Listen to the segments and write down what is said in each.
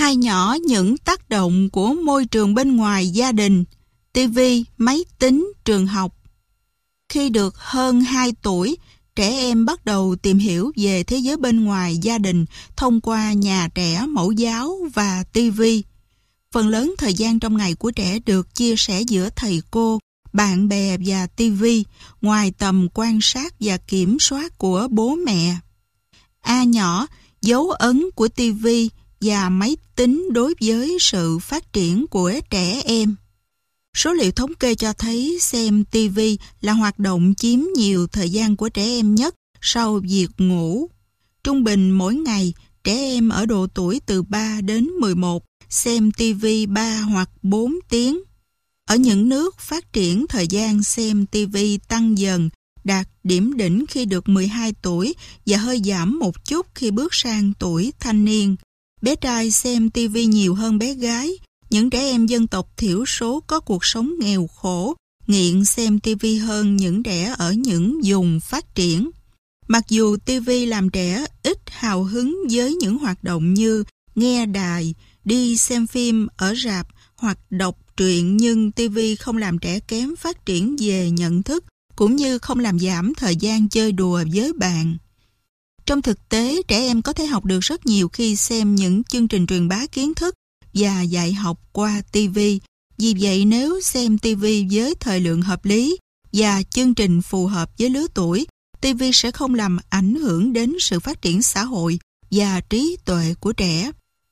Hai nhỏ những tác động của môi trường bên ngoài gia đình, TV, máy tính, trường học. Khi được hơn 2 tuổi, trẻ em bắt đầu tìm hiểu về thế giới bên ngoài gia đình thông qua nhà trẻ mẫu giáo và TV. Phần lớn thời gian trong ngày của trẻ được chia sẻ giữa thầy cô, bạn bè và TV, ngoài tầm quan sát và kiểm soát của bố mẹ. A nhỏ, dấu ấn của TV và máy tính đối với sự phát triển của trẻ em. Số liệu thống kê cho thấy xem TV là hoạt động chiếm nhiều thời gian của trẻ em nhất sau việc ngủ. Trung bình mỗi ngày, trẻ em ở độ tuổi từ 3 đến 11 xem TV 3 hoặc 4 tiếng. Ở những nước phát triển, thời gian xem TV tăng dần, đạt điểm đỉnh khi được 12 tuổi và hơi giảm một chút khi bước sang tuổi thanh niên. Bé trai xem TV nhiều hơn bé gái. Những trẻ em dân tộc thiểu số có cuộc sống nghèo khổ, nghiện xem TV hơn những trẻ ở những vùng phát triển. Mặc dù TV làm trẻ ít hào hứng với những hoạt động như nghe đài, đi xem phim ở rạp hoặc đọc truyện, nhưng TV không làm trẻ kém phát triển về nhận thức, cũng như không làm giảm thời gian chơi đùa với bạn. Trong thực tế, trẻ em có thể học được rất nhiều khi xem những chương trình truyền bá kiến thức và dạy học qua TV. Vì vậy, nếu xem TV với thời lượng hợp lý và chương trình phù hợp với lứa tuổi, TV sẽ không làm ảnh hưởng đến sự phát triển xã hội và trí tuệ của trẻ.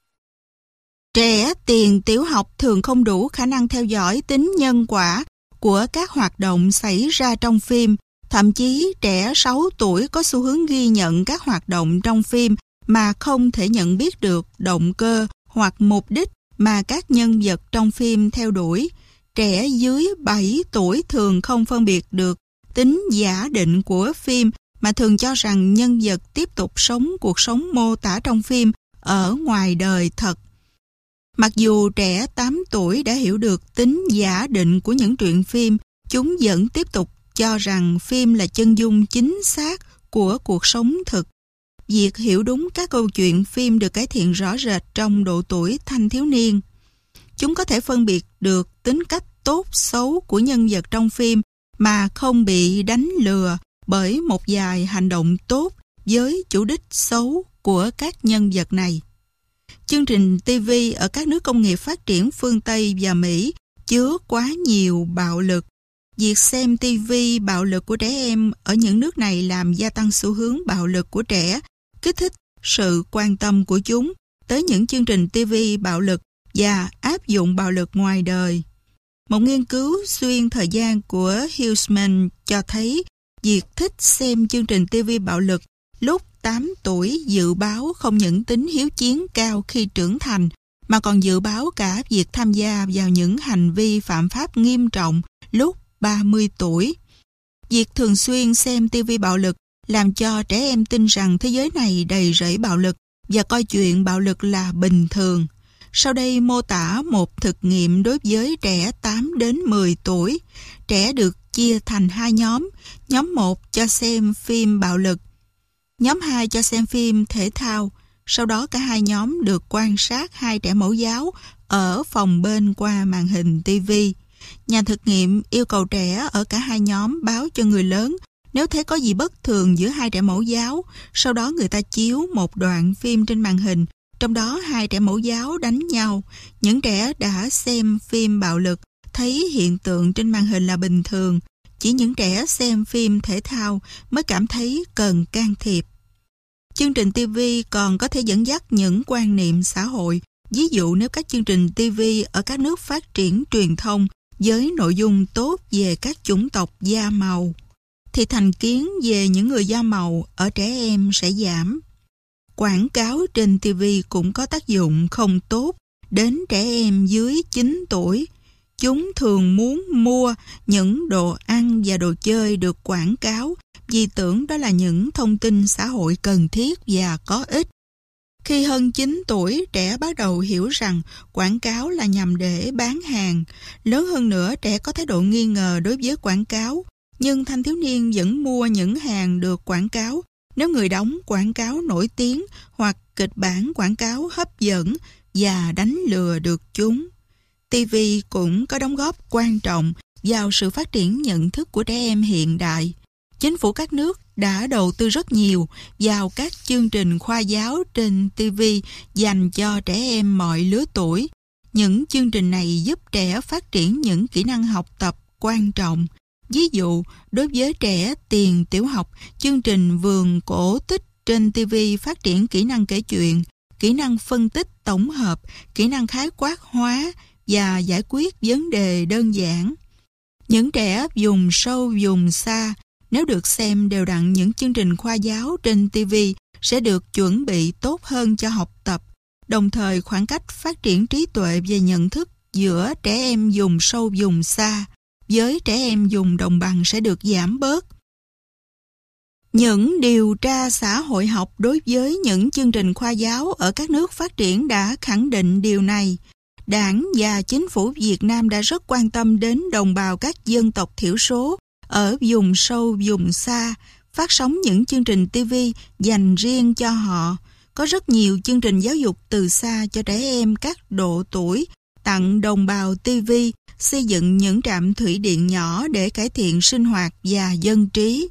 Trẻ tiền tiểu học thường không đủ khả năng theo dõi tính nhân quả của các hoạt động xảy ra trong phim. Thậm chí trẻ 6 tuổi có xu hướng ghi nhận các hoạt động trong phim mà không thể nhận biết được động cơ hoặc mục đích mà các nhân vật trong phim theo đuổi. Trẻ dưới 7 tuổi thường không phân biệt được tính giả định của phim mà thường cho rằng nhân vật tiếp tục sống cuộc sống mô tả trong phim ở ngoài đời thật. Mặc dù trẻ 8 tuổi đã hiểu được tính giả định của những truyện phim, chúng vẫn tiếp tục cho rằng phim là chân dung chính xác của cuộc sống thực. Việc hiểu đúng các câu chuyện phim được cải thiện rõ rệt trong độ tuổi thanh thiếu niên. Chúng có thể phân biệt được tính cách tốt xấu của nhân vật trong phim mà không bị đánh lừa bởi một vài hành động tốt với chủ đích xấu của các nhân vật này. Chương trình TV ở các nước công nghiệp phát triển phương Tây và Mỹ chứa quá nhiều bạo lực. Việc xem TV bạo lực của trẻ em ở những nước này làm gia tăng xu hướng bạo lực của trẻ, kích thích sự quan tâm của chúng tới những chương trình TV bạo lực và áp dụng bạo lực ngoài đời. Một nghiên cứu xuyên thời gian của Huseman cho thấy việc thích xem chương trình TV bạo lực lúc 8 tuổi dự báo không những tính hiếu chiến cao khi trưởng thành, mà còn dự báo cả việc tham gia vào những hành vi phạm pháp nghiêm trọng lúc 30 tuổi. Việc thường xuyên xem TV bạo lực làm cho trẻ em tin rằng thế giới này đầy rẫy bạo lực và coi chuyện bạo lực là bình thường. Sau đây mô tả một thực nghiệm đối với trẻ 8 đến 10 tuổi. Trẻ được chia thành hai nhóm. Nhóm 1 cho xem phim bạo lực. Nhóm 2 cho xem phim thể thao. Sau đó cả hai nhóm được quan sát hai trẻ mẫu giáo ở phòng bên qua màn hình TV. Nhà thực nghiệm yêu cầu trẻ ở cả hai nhóm báo cho người lớn nếu thấy có gì bất thường giữa hai trẻ mẫu giáo. Sau đó người ta chiếu một đoạn phim trên màn hình, trong đó hai trẻ mẫu giáo đánh nhau. Những trẻ đã xem phim bạo lực thấy hiện tượng trên màn hình là bình thường. Chỉ những trẻ xem phim thể thao mới cảm thấy cần can thiệp. Chương trình TV còn có thể dẫn dắt những quan niệm xã hội. Ví dụ nếu các chương trình TV ở các nước phát triển truyền thông với nội dung tốt về các chủng tộc da màu, thì thành kiến về những người da màu ở trẻ em sẽ giảm. Quảng cáo trên TV cũng có tác dụng không tốt đến trẻ em dưới 9 tuổi. Chúng thường muốn mua những đồ ăn và đồ chơi được quảng cáo vì tưởng đó là những thông tin xã hội cần thiết và có ích. Khi hơn 9 tuổi, trẻ bắt đầu hiểu rằng quảng cáo là nhằm để bán hàng. Lớn hơn nữa, trẻ có thái độ nghi ngờ đối với quảng cáo, nhưng thanh thiếu niên vẫn mua những hàng được quảng cáo nếu người đóng quảng cáo nổi tiếng hoặc kịch bản quảng cáo hấp dẫn, và đánh lừa được chúng. TV cũng có đóng góp quan trọng vào sự phát triển nhận thức của trẻ em hiện đại. Chính phủ các nước đã đầu tư rất nhiều vào các chương trình khoa giáo trên TV dành cho trẻ em mọi lứa tuổi. Những chương trình này giúp trẻ phát triển những kỹ năng học tập quan trọng. Ví dụ, đối với trẻ tiền tiểu học, chương trình Vườn Cổ Tích trên TV phát triển kỹ năng kể chuyện, kỹ năng phân tích tổng hợp, kỹ năng khái quát hóa và giải quyết vấn đề đơn giản. Những trẻ vùng sâu vùng xa, nếu được xem đều đặn những chương trình khoa giáo trên TV sẽ được chuẩn bị tốt hơn cho học tập. Đồng thời khoảng cách phát triển trí tuệ và nhận thức giữa trẻ em vùng sâu vùng xa với trẻ em vùng đồng bằng sẽ được giảm bớt. Những điều tra xã hội học đối với những chương trình khoa giáo ở các nước phát triển đã khẳng định điều này. Đảng và chính phủ Việt Nam đã rất quan tâm đến đồng bào các dân tộc thiểu số ở vùng sâu vùng xa, phát sóng những chương trình TV dành riêng cho họ. Có rất nhiều chương trình giáo dục từ xa cho trẻ em các độ tuổi, tặng đồng bào TV, xây dựng những trạm thủy điện nhỏ để cải thiện sinh hoạt và dân trí.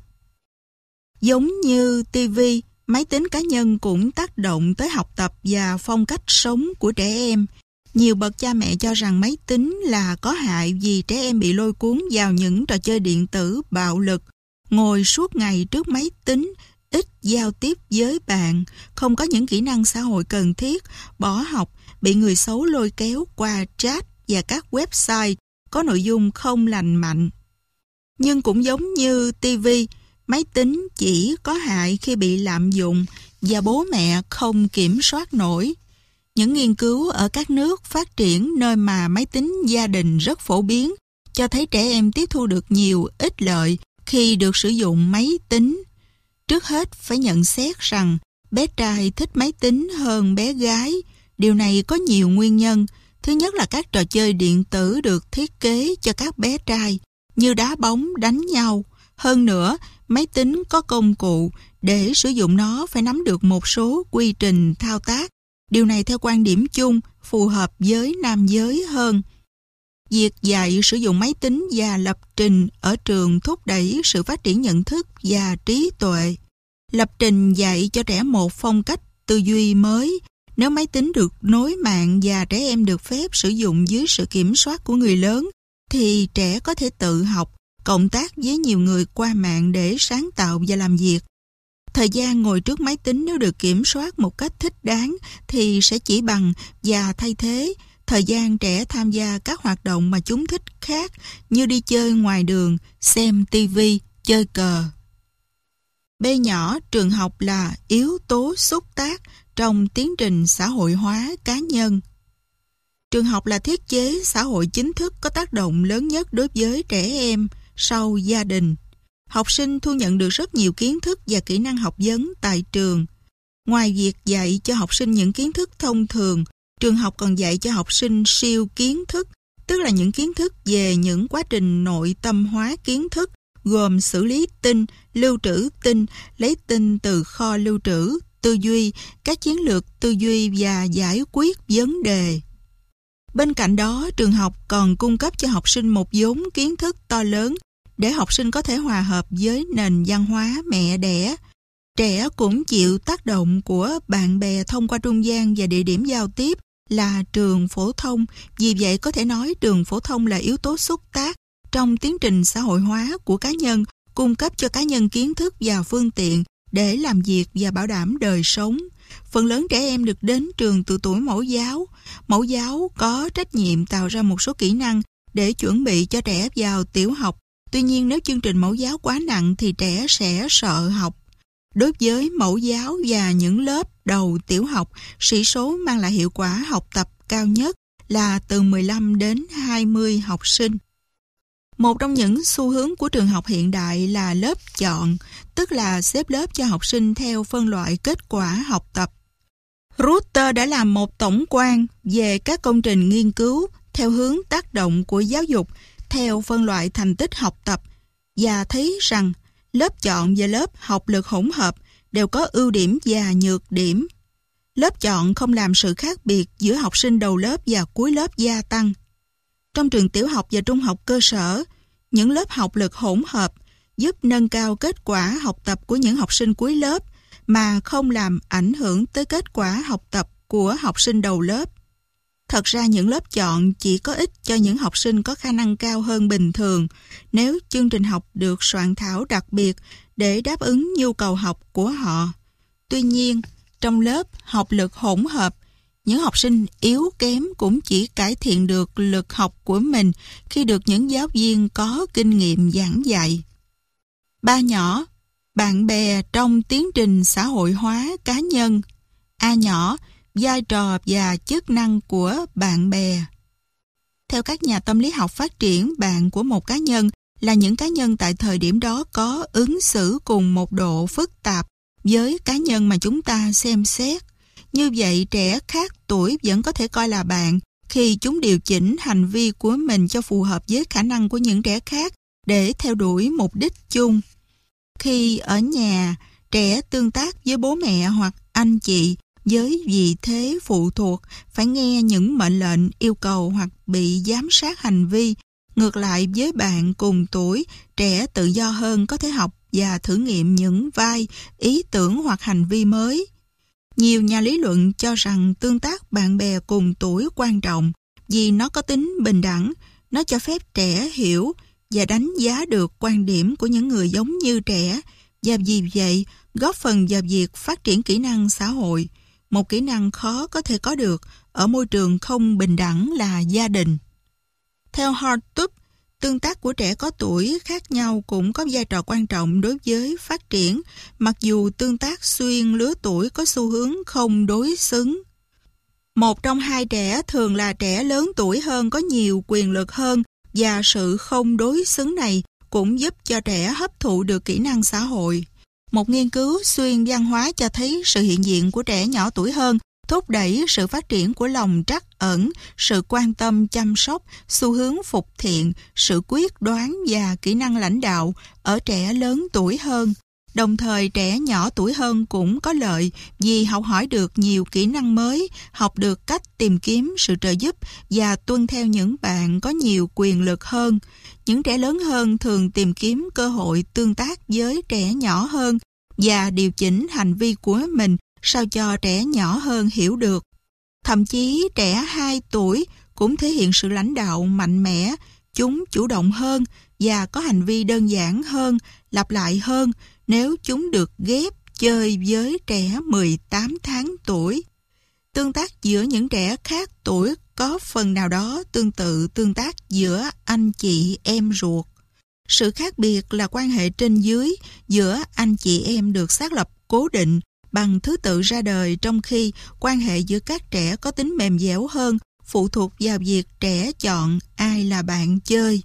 Giống như TV, máy tính cá nhân cũng tác động tới học tập và phong cách sống của trẻ em. Nhiều bậc cha mẹ cho rằng máy tính là có hại vì trẻ em bị lôi cuốn vào những trò chơi điện tử bạo lực, ngồi suốt ngày trước máy tính, ít giao tiếp với bạn, không có những kỹ năng xã hội cần thiết, bỏ học, bị người xấu lôi kéo qua chat và các website có nội dung không lành mạnh. Nhưng cũng giống như TV, máy tính chỉ có hại khi bị lạm dụng và bố mẹ không kiểm soát nổi. Những nghiên cứu ở các nước phát triển nơi mà máy tính gia đình rất phổ biến cho thấy trẻ em tiếp thu được nhiều ích lợi khi được sử dụng máy tính. Trước hết phải nhận xét rằng bé trai thích máy tính hơn bé gái. Điều này có nhiều nguyên nhân. Thứ nhất là các trò chơi điện tử được thiết kế cho các bé trai, như đá bóng, đánh nhau. Hơn nữa, máy tính có công cụ, để sử dụng nó phải nắm được một số quy trình thao tác. Điều này theo quan điểm chung phù hợp với nam giới hơn. Việc dạy sử dụng máy tính và lập trình ở trường thúc đẩy sự phát triển nhận thức và trí tuệ. Lập trình dạy cho trẻ một phong cách tư duy mới. Nếu máy tính được nối mạng và trẻ em được phép sử dụng dưới sự kiểm soát của người lớn, thì trẻ có thể tự học, cộng tác với nhiều người qua mạng để sáng tạo và làm việc. Thời gian ngồi trước máy tính nếu được kiểm soát một cách thích đáng thì sẽ chỉ bằng và thay thế thời gian trẻ tham gia các hoạt động mà chúng thích khác, như đi chơi ngoài đường, xem TV, chơi cờ. B nhỏ, trường học là yếu tố xúc tác trong tiến trình xã hội hóa cá nhân. Trường học là thiết chế xã hội chính thức có tác động lớn nhất đối với trẻ em sau gia đình. Học sinh thu nhận được rất nhiều kiến thức và kỹ năng học vấn tại trường. Ngoài việc dạy cho học sinh những kiến thức thông thường, trường học còn dạy cho học sinh siêu kiến thức, tức là những kiến thức về những quá trình nội tâm hóa kiến thức, gồm xử lý tin, lưu trữ tin, lấy tin từ kho lưu trữ, tư duy, các chiến lược tư duy và giải quyết vấn đề. Bên cạnh đó, trường học còn cung cấp cho học sinh một vốn kiến thức to lớn để học sinh có thể hòa hợp với nền văn hóa mẹ đẻ. Trẻ cũng chịu tác động của bạn bè thông qua trung gian và địa điểm giao tiếp là trường phổ thông. Vì vậy có thể nói trường phổ thông là yếu tố xúc tác trong tiến trình xã hội hóa của cá nhân, cung cấp cho cá nhân kiến thức và phương tiện để làm việc và bảo đảm đời sống. Phần lớn trẻ em được đến trường từ tuổi mẫu giáo. Mẫu giáo có trách nhiệm tạo ra một số kỹ năng để chuẩn bị cho trẻ vào tiểu học. Tuy nhiên nếu chương trình mẫu giáo quá nặng thì trẻ sẽ sợ học. Đối với mẫu giáo và những lớp đầu tiểu học, sĩ số mang lại hiệu quả học tập cao nhất là từ 15 đến 20 học sinh. Một trong những xu hướng của trường học hiện đại là lớp chọn, tức là xếp lớp cho học sinh theo phân loại kết quả học tập. Rutter đã làm một tổng quan về các công trình nghiên cứu theo hướng tác động của giáo dục theo phân loại thành tích học tập và thấy rằng lớp chọn và lớp học lực hỗn hợp đều có ưu điểm và nhược điểm. Lớp chọn không làm sự khác biệt giữa học sinh đầu lớp và cuối lớp gia tăng. Trong trường tiểu học và trung học cơ sở, những lớp học lực hỗn hợp giúp nâng cao kết quả học tập của những học sinh cuối lớp mà không làm ảnh hưởng tới kết quả học tập của học sinh đầu lớp. Thật ra những lớp chọn chỉ có ích cho những học sinh có khả năng cao hơn bình thường nếu chương trình học được soạn thảo đặc biệt để đáp ứng nhu cầu học của họ. Tuy nhiên, trong lớp học lực hỗn hợp, những học sinh yếu kém cũng chỉ cải thiện được lực học của mình khi được những giáo viên có kinh nghiệm giảng dạy. 3 nhỏ, bạn bè trong tiến trình xã hội hóa cá nhân. A nhỏ, vai trò và chức năng của bạn bè. Theo các nhà tâm lý học phát triển, bạn của một cá nhân là những cá nhân tại thời điểm đó có ứng xử cùng một độ phức tạp với cá nhân mà chúng ta xem xét. Như vậy, trẻ khác tuổi vẫn có thể coi là bạn khi chúng điều chỉnh hành vi của mình cho phù hợp với khả năng của những trẻ khác để theo đuổi mục đích chung. Khi ở nhà, trẻ tương tác với bố mẹ hoặc anh chị với vị thế phụ thuộc, phải nghe những mệnh lệnh, yêu cầu hoặc bị giám sát hành vi. Ngược lại với bạn cùng tuổi, trẻ tự do hơn, có thể học và thử nghiệm những vai, ý tưởng hoặc hành vi mới. Nhiều nhà lý luận cho rằng tương tác bạn bè cùng tuổi quan trọng vì nó có tính bình đẳng, nó cho phép trẻ hiểu và đánh giá được quan điểm của những người giống như trẻ, và vì vậy góp phần vào việc phát triển kỹ năng xã hội, một kỹ năng khó có thể có được ở môi trường không bình đẳng là gia đình. Theo Hartub, tương tác của trẻ có tuổi khác nhau cũng có vai trò quan trọng đối với phát triển, mặc dù tương tác xuyên lứa tuổi có xu hướng không đối xứng. Một trong hai trẻ, thường là trẻ lớn tuổi hơn, có nhiều quyền lực hơn, và sự không đối xứng này cũng giúp cho trẻ hấp thụ được kỹ năng xã hội. Một nghiên cứu xuyên văn hóa cho thấy sự hiện diện của trẻ nhỏ tuổi hơn thúc đẩy sự phát triển của lòng trắc ẩn, sự quan tâm chăm sóc, xu hướng phục thiện, sự quyết đoán và kỹ năng lãnh đạo ở trẻ lớn tuổi hơn. Đồng thời, trẻ nhỏ tuổi hơn cũng có lợi vì học hỏi được nhiều kỹ năng mới, học được cách tìm kiếm sự trợ giúp và tuân theo những bạn có nhiều quyền lực hơn. Những trẻ lớn hơn thường tìm kiếm cơ hội tương tác với trẻ nhỏ hơn và điều chỉnh hành vi của mình sao cho trẻ nhỏ hơn hiểu được. Thậm chí trẻ 2 tuổi cũng thể hiện sự lãnh đạo mạnh mẽ, chúng chủ động hơn và có hành vi đơn giản hơn, lặp lại hơn nếu chúng được ghép chơi với trẻ 18 tháng tuổi. Tương tác giữa những trẻ khác tuổi có phần nào đó tương tự tương tác giữa anh chị em ruột. Sự khác biệt là quan hệ trên dưới giữa anh chị em được xác lập cố định bằng thứ tự ra đời, trong khi quan hệ giữa các trẻ có tính mềm dẻo hơn, phụ thuộc vào việc trẻ chọn ai là bạn chơi.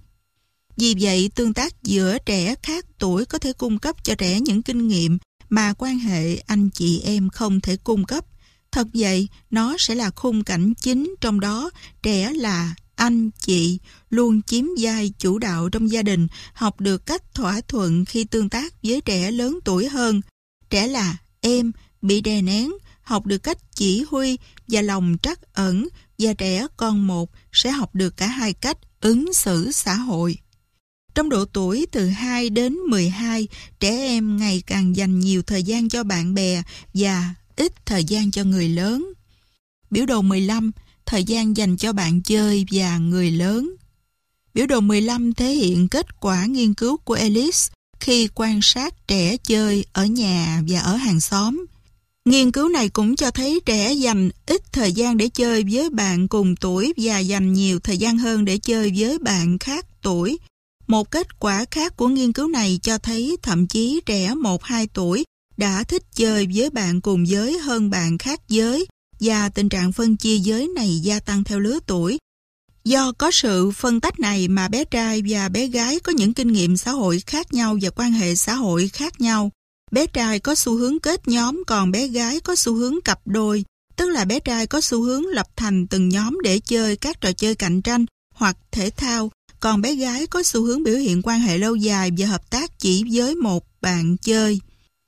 Vì vậy, tương tác giữa trẻ khác tuổi có thể cung cấp cho trẻ những kinh nghiệm mà quan hệ anh chị em không thể cung cấp. Thật vậy, nó sẽ là khung cảnh chính, trong đó trẻ là anh chị luôn chiếm vai chủ đạo trong gia đình, học được cách thỏa thuận khi tương tác với trẻ lớn tuổi hơn. Trẻ là em bị đè nén, học được cách chỉ huy và lòng trắc ẩn, và trẻ con một sẽ học được cả hai cách ứng xử xã hội. Trong độ tuổi từ 2 đến 12, trẻ em ngày càng dành nhiều thời gian cho bạn bè và ít thời gian cho người lớn. Biểu đồ 15, thời gian dành cho bạn chơi và người lớn. Biểu đồ 15 thể hiện kết quả nghiên cứu của Ellis khi quan sát trẻ chơi ở nhà và ở hàng xóm. Nghiên cứu này cũng cho thấy trẻ dành ít thời gian để chơi với bạn cùng tuổi và dành nhiều thời gian hơn để chơi với bạn khác tuổi. Một kết quả khác của nghiên cứu này cho thấy thậm chí trẻ 1-2 tuổi đã thích chơi với bạn cùng giới hơn bạn khác giới, và tình trạng phân chia giới này gia tăng theo lứa tuổi. Do có sự phân tách này mà bé trai và bé gái có những kinh nghiệm xã hội khác nhau và quan hệ xã hội khác nhau. Bé trai có xu hướng kết nhóm, còn bé gái có xu hướng cặp đôi, tức là bé trai có xu hướng lập thành từng nhóm để chơi các trò chơi cạnh tranh hoặc thể thao, còn bé gái có xu hướng biểu hiện quan hệ lâu dài và hợp tác chỉ với một bạn chơi.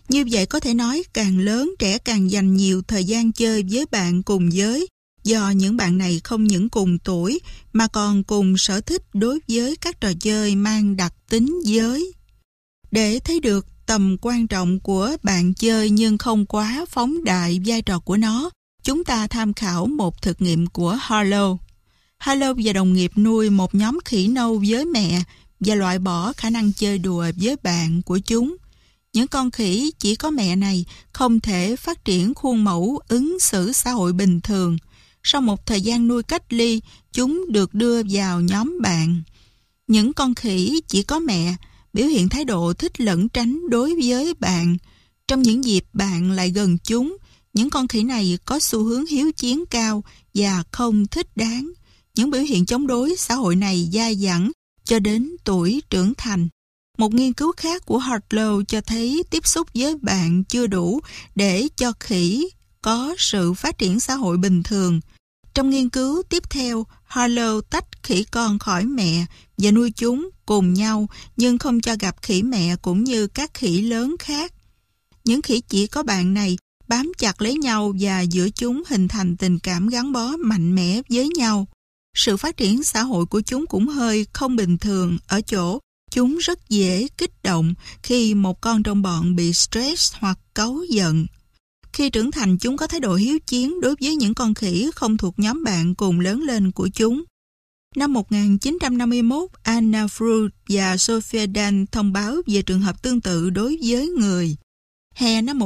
Như vậy có thể nói càng lớn trẻ càng dành nhiều thời gian chơi với bạn cùng giới, do những bạn này không những cùng tuổi mà còn cùng sở thích đối với các trò chơi mang đặc tính giới. Để thấy được tầm quan trọng của bạn chơi nhưng không quá phóng đại vai trò của nó, chúng ta tham khảo một thực nghiệm của Harlow. Harlow và đồng nghiệp nuôi một nhóm khỉ nâu với mẹ và loại bỏ khả năng chơi đùa với bạn của chúng. Những con khỉ chỉ có mẹ này không thể phát triển khuôn mẫu ứng xử xã hội bình thường. Sau một thời gian nuôi cách ly, chúng được đưa vào nhóm bạn. Những con khỉ chỉ có mẹ biểu hiện thái độ thích lẩn tránh đối với bạn. Trong những dịp bạn lại gần chúng, những con khỉ này có xu hướng hiếu chiến cao và không thích đáng. Những biểu hiện chống đối xã hội này dai dẳng cho đến tuổi trưởng thành. Một nghiên cứu khác của Harlow cho thấy tiếp xúc với bạn chưa đủ để cho khỉ có sự phát triển xã hội bình thường. Trong nghiên cứu tiếp theo, Harlow tách khỉ con khỏi mẹ và nuôi chúng cùng nhau nhưng không cho gặp khỉ mẹ cũng như các khỉ lớn khác. Những khỉ chỉ có bạn này bám chặt lấy nhau và giữa chúng hình thành tình cảm gắn bó mạnh mẽ với nhau. Sự phát triển xã hội của chúng cũng hơi không bình thường ở chỗ chúng rất dễ kích động khi một con trong bọn bị stress hoặc cáu giận. Khi trưởng thành, chúng có thái độ hiếu chiến đối với những con khỉ không thuộc nhóm bạn cùng lớn lên của chúng. Năm 1951, Anna Freud và Sophia Dahl thông báo về trường hợp tương tự đối với người. Hè năm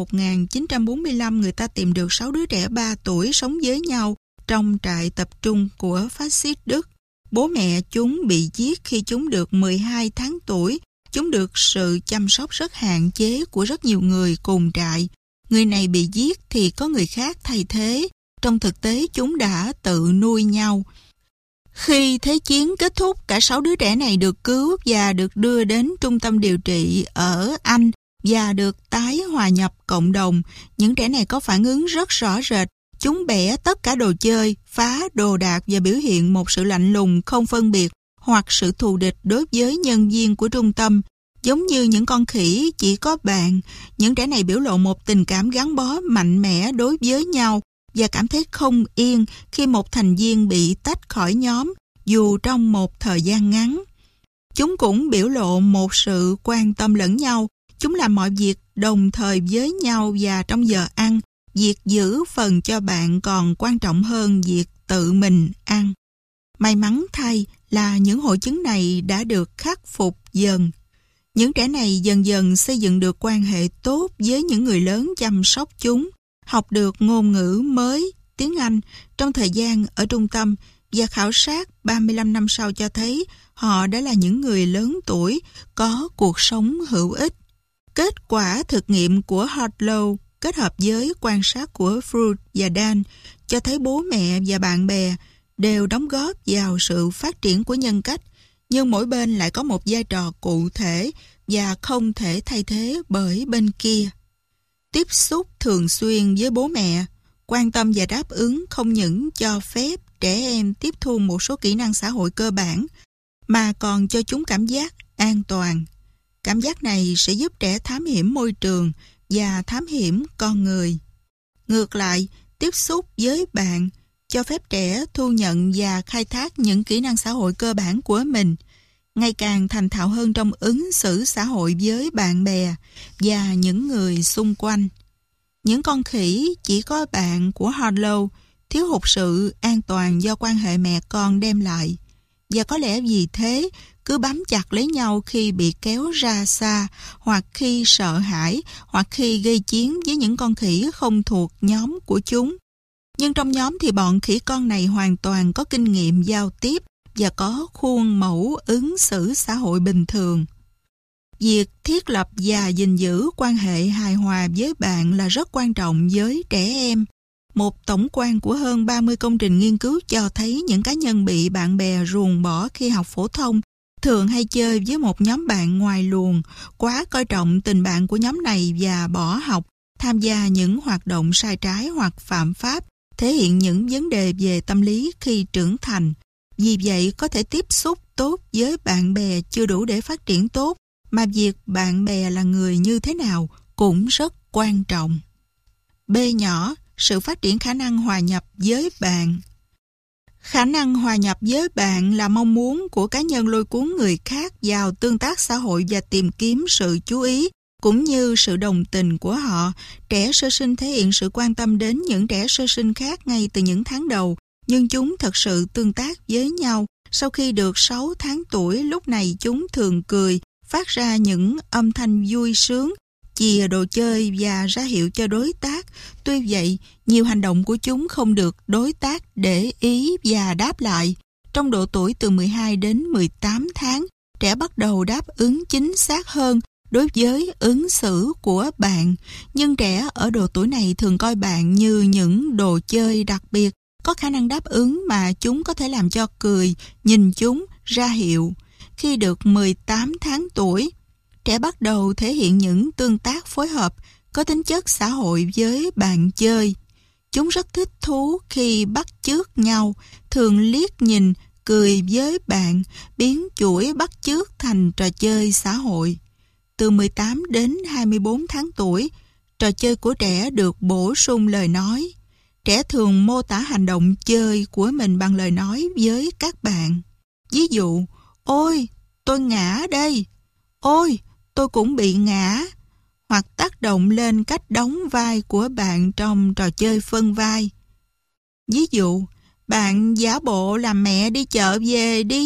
1945, người ta tìm được 6 đứa trẻ 3 tuổi sống với nhau trong trại tập trung của phát xít Đức. Bố mẹ chúng bị giết khi chúng được 12 tháng tuổi. Chúng được sự chăm sóc rất hạn chế của rất nhiều người cùng trại. Người này bị giết thì có người khác thay thế. Trong thực tế, chúng đã tự nuôi nhau. Khi Thế chiến kết thúc, cả 6 đứa trẻ này được cứu và được đưa đến trung tâm điều trị ở Anh và được tái hòa nhập cộng đồng. Những trẻ này có phản ứng rất rõ rệt. Chúng bẻ tất cả đồ chơi, phá đồ đạc và biểu hiện một sự lạnh lùng không phân biệt hoặc sự thù địch đối với nhân viên của trung tâm. Giống như những con khỉ chỉ có bạn, những trẻ này biểu lộ một tình cảm gắn bó mạnh mẽ đối với nhau và cảm thấy không yên khi một thành viên bị tách khỏi nhóm, dù trong một thời gian ngắn. Chúng cũng biểu lộ một sự quan tâm lẫn nhau. Chúng làm mọi việc đồng thời với nhau và trong giờ ăn, việc giữ phần cho bạn còn quan trọng hơn việc tự mình ăn. May mắn thay là những hội chứng này đã được khắc phục dần. Những trẻ này dần dần xây dựng được quan hệ tốt với những người lớn chăm sóc chúng, học được ngôn ngữ mới, tiếng Anh, trong thời gian ở trung tâm và khảo sát 35 năm sau cho thấy họ đã là những người lớn tuổi, có cuộc sống hữu ích. Kết quả thực nghiệm của Harlow kết hợp với quan sát của Freud và Dahl cho thấy bố mẹ và bạn bè đều đóng góp vào sự phát triển của nhân cách, nhưng mỗi bên lại có một vai trò cụ thể và không thể thay thế bởi bên kia. Tiếp xúc thường xuyên với bố mẹ, quan tâm và đáp ứng không những cho phép trẻ em tiếp thu một số kỹ năng xã hội cơ bản, mà còn cho chúng cảm giác an toàn. Cảm giác này sẽ giúp trẻ thám hiểm môi trường và thám hiểm con người. Ngược lại, tiếp xúc với bạn cho phép trẻ thu nhận và khai thác những kỹ năng xã hội cơ bản của mình, ngày càng thành thạo hơn trong ứng xử xã hội với bạn bè và những người xung quanh. Những con khỉ chỉ có bạn của Harlow thiếu hụt sự an toàn do quan hệ mẹ con đem lại, và có lẽ vì thế cứ bám chặt lấy nhau khi bị kéo ra xa, hoặc khi sợ hãi, hoặc khi gây chiến với những con khỉ không thuộc nhóm của chúng. Nhưng trong nhóm thì bọn khỉ con này hoàn toàn có kinh nghiệm giao tiếp và có khuôn mẫu ứng xử xã hội bình thường. Việc thiết lập và gìn giữ quan hệ hài hòa với bạn là rất quan trọng với trẻ em. Một tổng quan của hơn 30 công trình nghiên cứu cho thấy những cá nhân bị bạn bè ruồng bỏ khi học phổ thông thường hay chơi với một nhóm bạn ngoài luồng, quá coi trọng tình bạn của nhóm này và bỏ học, tham gia những hoạt động sai trái hoặc phạm pháp, thể hiện những vấn đề về tâm lý khi trưởng thành. Vì vậy, có thể tiếp xúc tốt với bạn bè chưa đủ để phát triển tốt, mà việc bạn bè là người như thế nào cũng rất quan trọng. B nhỏ, sự phát triển khả năng hòa nhập với bạn. Khả năng hòa nhập với bạn là mong muốn của cá nhân lôi cuốn người khác vào tương tác xã hội và tìm kiếm sự chú ý cũng như sự đồng tình của họ. Trẻ sơ sinh thể hiện sự quan tâm đến những trẻ sơ sinh khác ngay từ những tháng đầu, nhưng chúng thật sự tương tác với nhau. Sau khi được 6 tháng tuổi, lúc này chúng thường cười, phát ra những âm thanh vui sướng, chìa đồ chơi và ra hiệu cho đối tác. Tuy vậy, nhiều hành động của chúng không được đối tác để ý và đáp lại. Trong độ tuổi từ 12 đến 18 tháng, trẻ bắt đầu đáp ứng chính xác hơn đối với ứng xử của bạn. Nhưng trẻ ở độ tuổi này thường coi bạn như những đồ chơi đặc biệt, có khả năng đáp ứng mà chúng có thể làm cho cười, nhìn chúng, ra hiệu. Khi được 18 tháng tuổi, trẻ bắt đầu thể hiện những tương tác phối hợp có tính chất xã hội với bạn chơi. Chúng rất thích thú khi bắt chước nhau, thường liếc nhìn, cười với bạn, biến chuỗi bắt chước thành trò chơi xã hội. Từ 18 đến 24 tháng tuổi, trò chơi của trẻ được bổ sung lời nói. Trẻ thường mô tả hành động chơi của mình bằng lời nói với các bạn. Ví dụ, ôi, tôi ngã đây. Ôi, tôi cũng bị ngã. Hoặc tác động lên cách đóng vai của bạn trong trò chơi phân vai. Ví dụ, bạn giả bộ làm mẹ đi chợ về đi.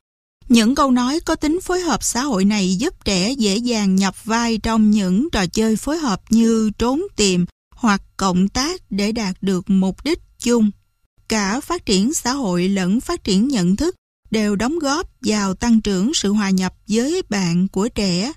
Những câu nói có tính phối hợp xã hội này giúp trẻ dễ dàng nhập vai trong những trò chơi phối hợp như trốn tìm hoặc cộng tác để đạt được mục đích chung. Cả phát triển xã hội lẫn phát triển nhận thức đều đóng góp vào tăng trưởng sự hòa nhập với bạn của trẻ.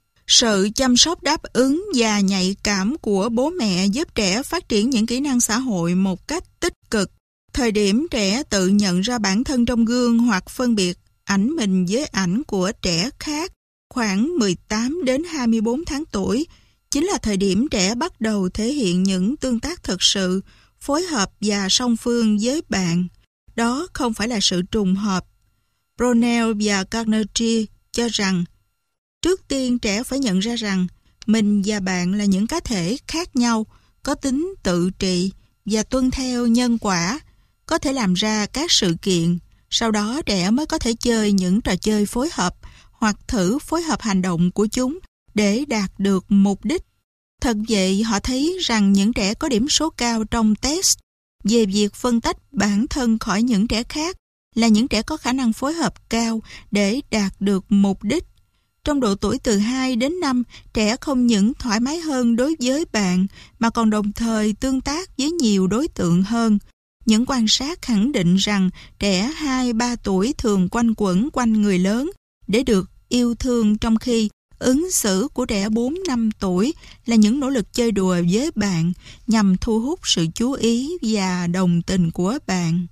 Sự chăm sóc đáp ứng và nhạy cảm của bố mẹ giúp trẻ phát triển những kỹ năng xã hội một cách tích cực. Thời điểm trẻ tự nhận ra bản thân trong gương hoặc phân biệt ảnh mình với ảnh của trẻ khác, khoảng 18 đến 24 tháng tuổi, chính là thời điểm trẻ bắt đầu thể hiện những tương tác thực sự, phối hợp và song phương với bạn. Đó không phải là sự trùng hợp. Brownell và Carnegie cho rằng, trước tiên trẻ phải nhận ra rằng mình và bạn là những cá thể khác nhau, có tính tự trị và tuân theo nhân quả, có thể làm ra các sự kiện. Sau đó trẻ mới có thể chơi những trò chơi phối hợp hoặc thử phối hợp hành động của chúng để đạt được mục đích. Thật vậy, họ thấy rằng những trẻ có điểm số cao trong test về việc phân tách bản thân khỏi những trẻ khác là những trẻ có khả năng phối hợp cao để đạt được mục đích. Trong độ tuổi từ 2 đến 5, trẻ không những thoải mái hơn đối với bạn mà còn đồng thời tương tác với nhiều đối tượng hơn. Những quan sát khẳng định rằng trẻ 2-3 tuổi thường quanh quẩn quanh người lớn để được yêu thương, trong khi ứng xử của trẻ 4-5 tuổi là những nỗ lực chơi đùa với bạn nhằm thu hút sự chú ý và đồng tình của bạn.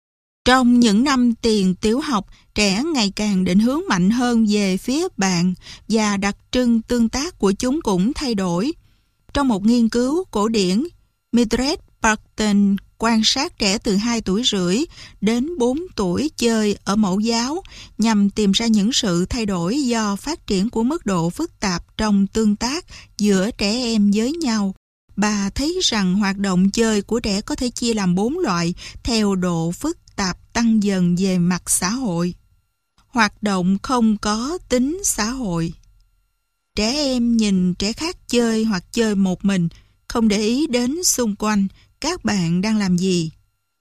Trong những năm tiền tiểu học, trẻ ngày càng định hướng mạnh hơn về phía bạn và đặc trưng tương tác của chúng cũng thay đổi. Trong một nghiên cứu cổ điển, Mildred Parton quan sát trẻ từ 2 tuổi rưỡi đến 4 tuổi chơi ở mẫu giáo nhằm tìm ra những sự thay đổi do phát triển của mức độ phức tạp trong tương tác giữa trẻ em với nhau. Bà thấy rằng hoạt động chơi của trẻ có thể chia làm 4 loại theo độ phức tạp tăng dần về mặt xã hội. Hoạt động không có tính xã hội. Trẻ em nhìn trẻ khác chơi hoặc chơi một mình, không để ý đến xung quanh các bạn đang làm gì.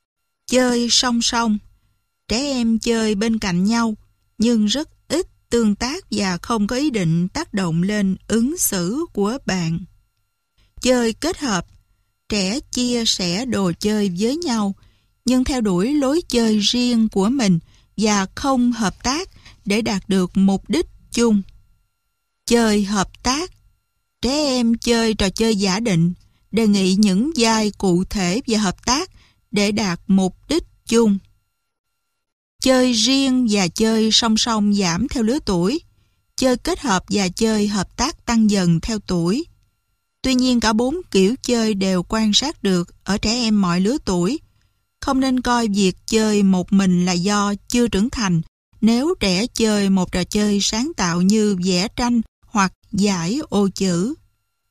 Chơi song song. Trẻ em chơi bên cạnh nhau, nhưng rất ít tương tác và không có ý định tác động lên ứng xử của bạn. Chơi kết hợp. Trẻ chia sẻ đồ chơi với nhau, nhưng theo đuổi lối chơi riêng của mình và không hợp tác để đạt được mục đích chung. Chơi hợp tác. Trẻ em chơi trò chơi giả định, đề nghị những vai cụ thể và hợp tác để đạt mục đích chung. Chơi riêng và chơi song song giảm theo lứa tuổi. Chơi kết hợp và chơi hợp tác tăng dần theo tuổi. Tuy nhiên cả 4 kiểu chơi đều quan sát được ở trẻ em mọi lứa tuổi. Không nên coi việc chơi một mình là do chưa trưởng thành nếu trẻ chơi một trò chơi sáng tạo như vẽ tranh hoặc giải ô chữ.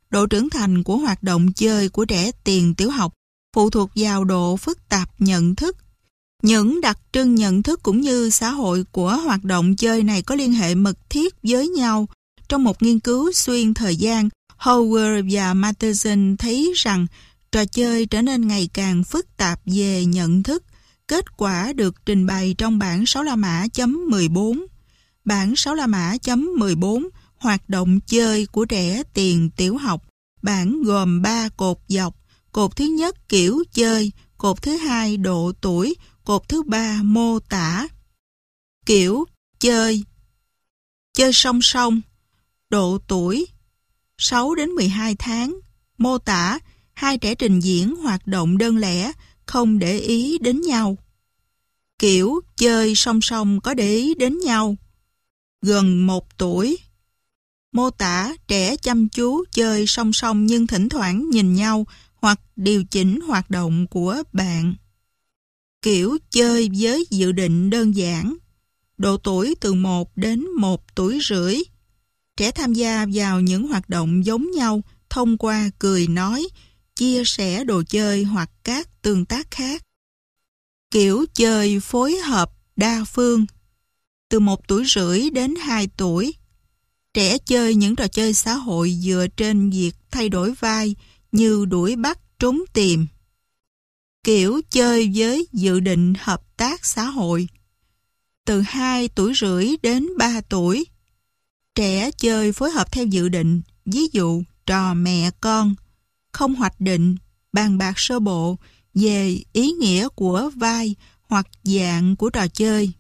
Độ trưởng thành của hoạt động chơi của trẻ tiền tiểu học phụ thuộc vào độ phức tạp nhận thức. Những đặc trưng nhận thức cũng như xã hội của hoạt động chơi này có liên hệ mật thiết với nhau. Trong một nghiên cứu xuyên thời gian, Howard và Matheson thấy rằng trò chơi trở nên ngày càng phức tạp về nhận thức. Kết quả được trình bày trong bảng 6 La Mã chấm 14. Bảng 6 La Mã chấm 14, hoạt động chơi của trẻ tiền tiểu học. Bảng gồm 3 cột dọc. Cột thứ nhất kiểu chơi, cột thứ hai độ tuổi, cột thứ ba mô tả. Kiểu chơi. Chơi song song. Độ tuổi 6 đến 12 tháng. Mô tả, hai trẻ trình diễn hoạt động đơn lẻ, không để ý đến nhau. Kiểu chơi song song có để ý đến nhau. Gần 1 tuổi. Mô tả, trẻ chăm chú chơi song song nhưng thỉnh thoảng nhìn nhau hoặc điều chỉnh hoạt động của bạn. Kiểu chơi với dự định đơn giản. Độ tuổi từ 1 đến 1 tuổi rưỡi. Trẻ tham gia vào những hoạt động giống nhau thông qua cười nói, chia sẻ đồ chơi hoặc các tương tác khác. Kiểu chơi phối hợp đa phương. Từ 1 tuổi rưỡi đến 2 tuổi. Trẻ chơi những trò chơi xã hội dựa trên việc thay đổi vai như đuổi bắt, trốn tìm. Kiểu chơi với dự định hợp tác xã hội. Từ 2 tuổi rưỡi đến 3 tuổi. Trẻ chơi phối hợp theo dự định, ví dụ trò mẹ con, không hoạch định, bàn bạc sơ bộ về ý nghĩa của vai hoặc dạng của trò chơi.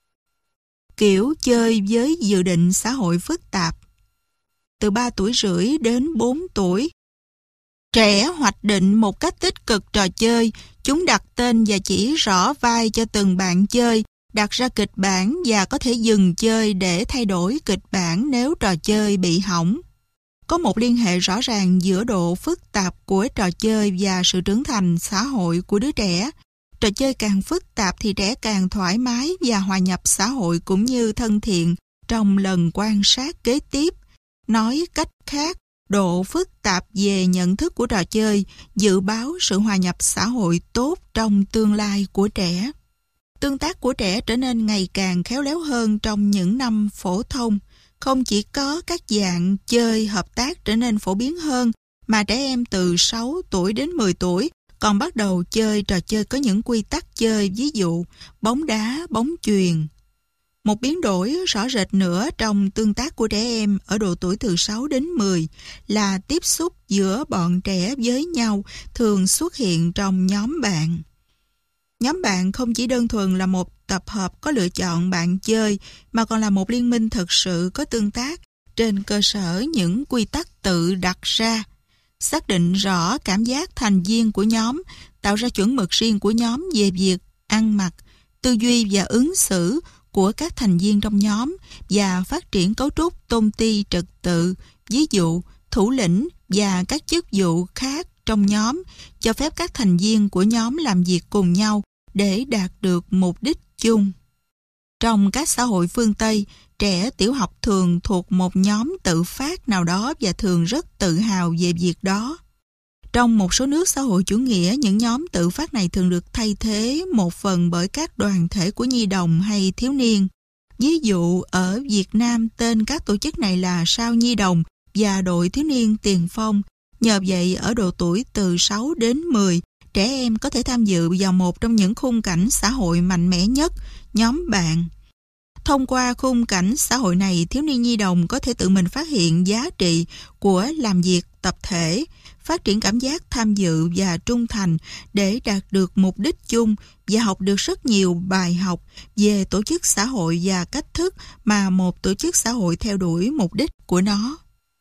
Kiểu chơi với dự định xã hội phức tạp. Từ 3 tuổi rưỡi đến 4 tuổi. Trẻ hoạch định một cách tích cực trò chơi, chúng đặt tên và chỉ rõ vai cho từng bạn chơi, đặt ra kịch bản và có thể dừng chơi để thay đổi kịch bản nếu trò chơi bị hỏng. Có một liên hệ rõ ràng giữa độ phức tạp của trò chơi và sự trưởng thành xã hội của đứa trẻ. Trò chơi càng phức tạp thì trẻ càng thoải mái và hòa nhập xã hội cũng như thân thiện trong lần quan sát kế tiếp. Nói cách khác, độ phức tạp về nhận thức của trò chơi dự báo sự hòa nhập xã hội tốt trong tương lai của trẻ. Tương tác của trẻ trở nên ngày càng khéo léo hơn trong những năm phổ thông. Không chỉ có các dạng chơi hợp tác trở nên phổ biến hơn, mà trẻ em từ 6 tuổi đến 10 tuổi còn bắt đầu chơi trò chơi có những quy tắc chơi, ví dụ bóng đá, bóng chuyền. Một biến đổi rõ rệt nữa trong tương tác của trẻ em ở độ tuổi từ 6 đến 10 là tiếp xúc giữa bọn trẻ với nhau thường xuất hiện trong nhóm bạn. Nhóm bạn không chỉ đơn thuần là một tập hợp có lựa chọn bạn chơi, mà còn là một liên minh thực sự có tương tác trên cơ sở những quy tắc tự đặt ra. Xác định rõ cảm giác thành viên của nhóm, tạo ra chuẩn mực riêng của nhóm về việc ăn mặc, tư duy và ứng xử của các thành viên trong nhóm và phát triển cấu trúc tôn ti trật tự, ví dụ thủ lĩnh và các chức vụ khác trong nhóm, cho phép các thành viên của nhóm làm việc cùng nhau để đạt được mục đích chung. Trong các xã hội phương Tây, trẻ tiểu học thường thuộc một nhóm tự phát nào đó và thường rất tự hào về việc đó. Trong một số nước xã hội chủ nghĩa, những nhóm tự phát này thường được thay thế một phần bởi các đoàn thể của nhi đồng hay thiếu niên. Ví dụ, ở Việt Nam, tên các tổ chức này là Sao Nhi Đồng và Đội Thiếu niên Tiền Phong. Nhờ vậy, ở độ tuổi từ 6 đến 10, trẻ em có thể tham dự vào một trong những khung cảnh xã hội mạnh mẽ nhất, nhóm bạn. Thông qua khung cảnh xã hội này, thiếu niên nhi đồng có thể tự mình phát hiện giá trị của làm việc tập thể, phát triển cảm giác tham dự và trung thành để đạt được mục đích chung và học được rất nhiều bài học về tổ chức xã hội và cách thức mà một tổ chức xã hội theo đuổi mục đích của nó.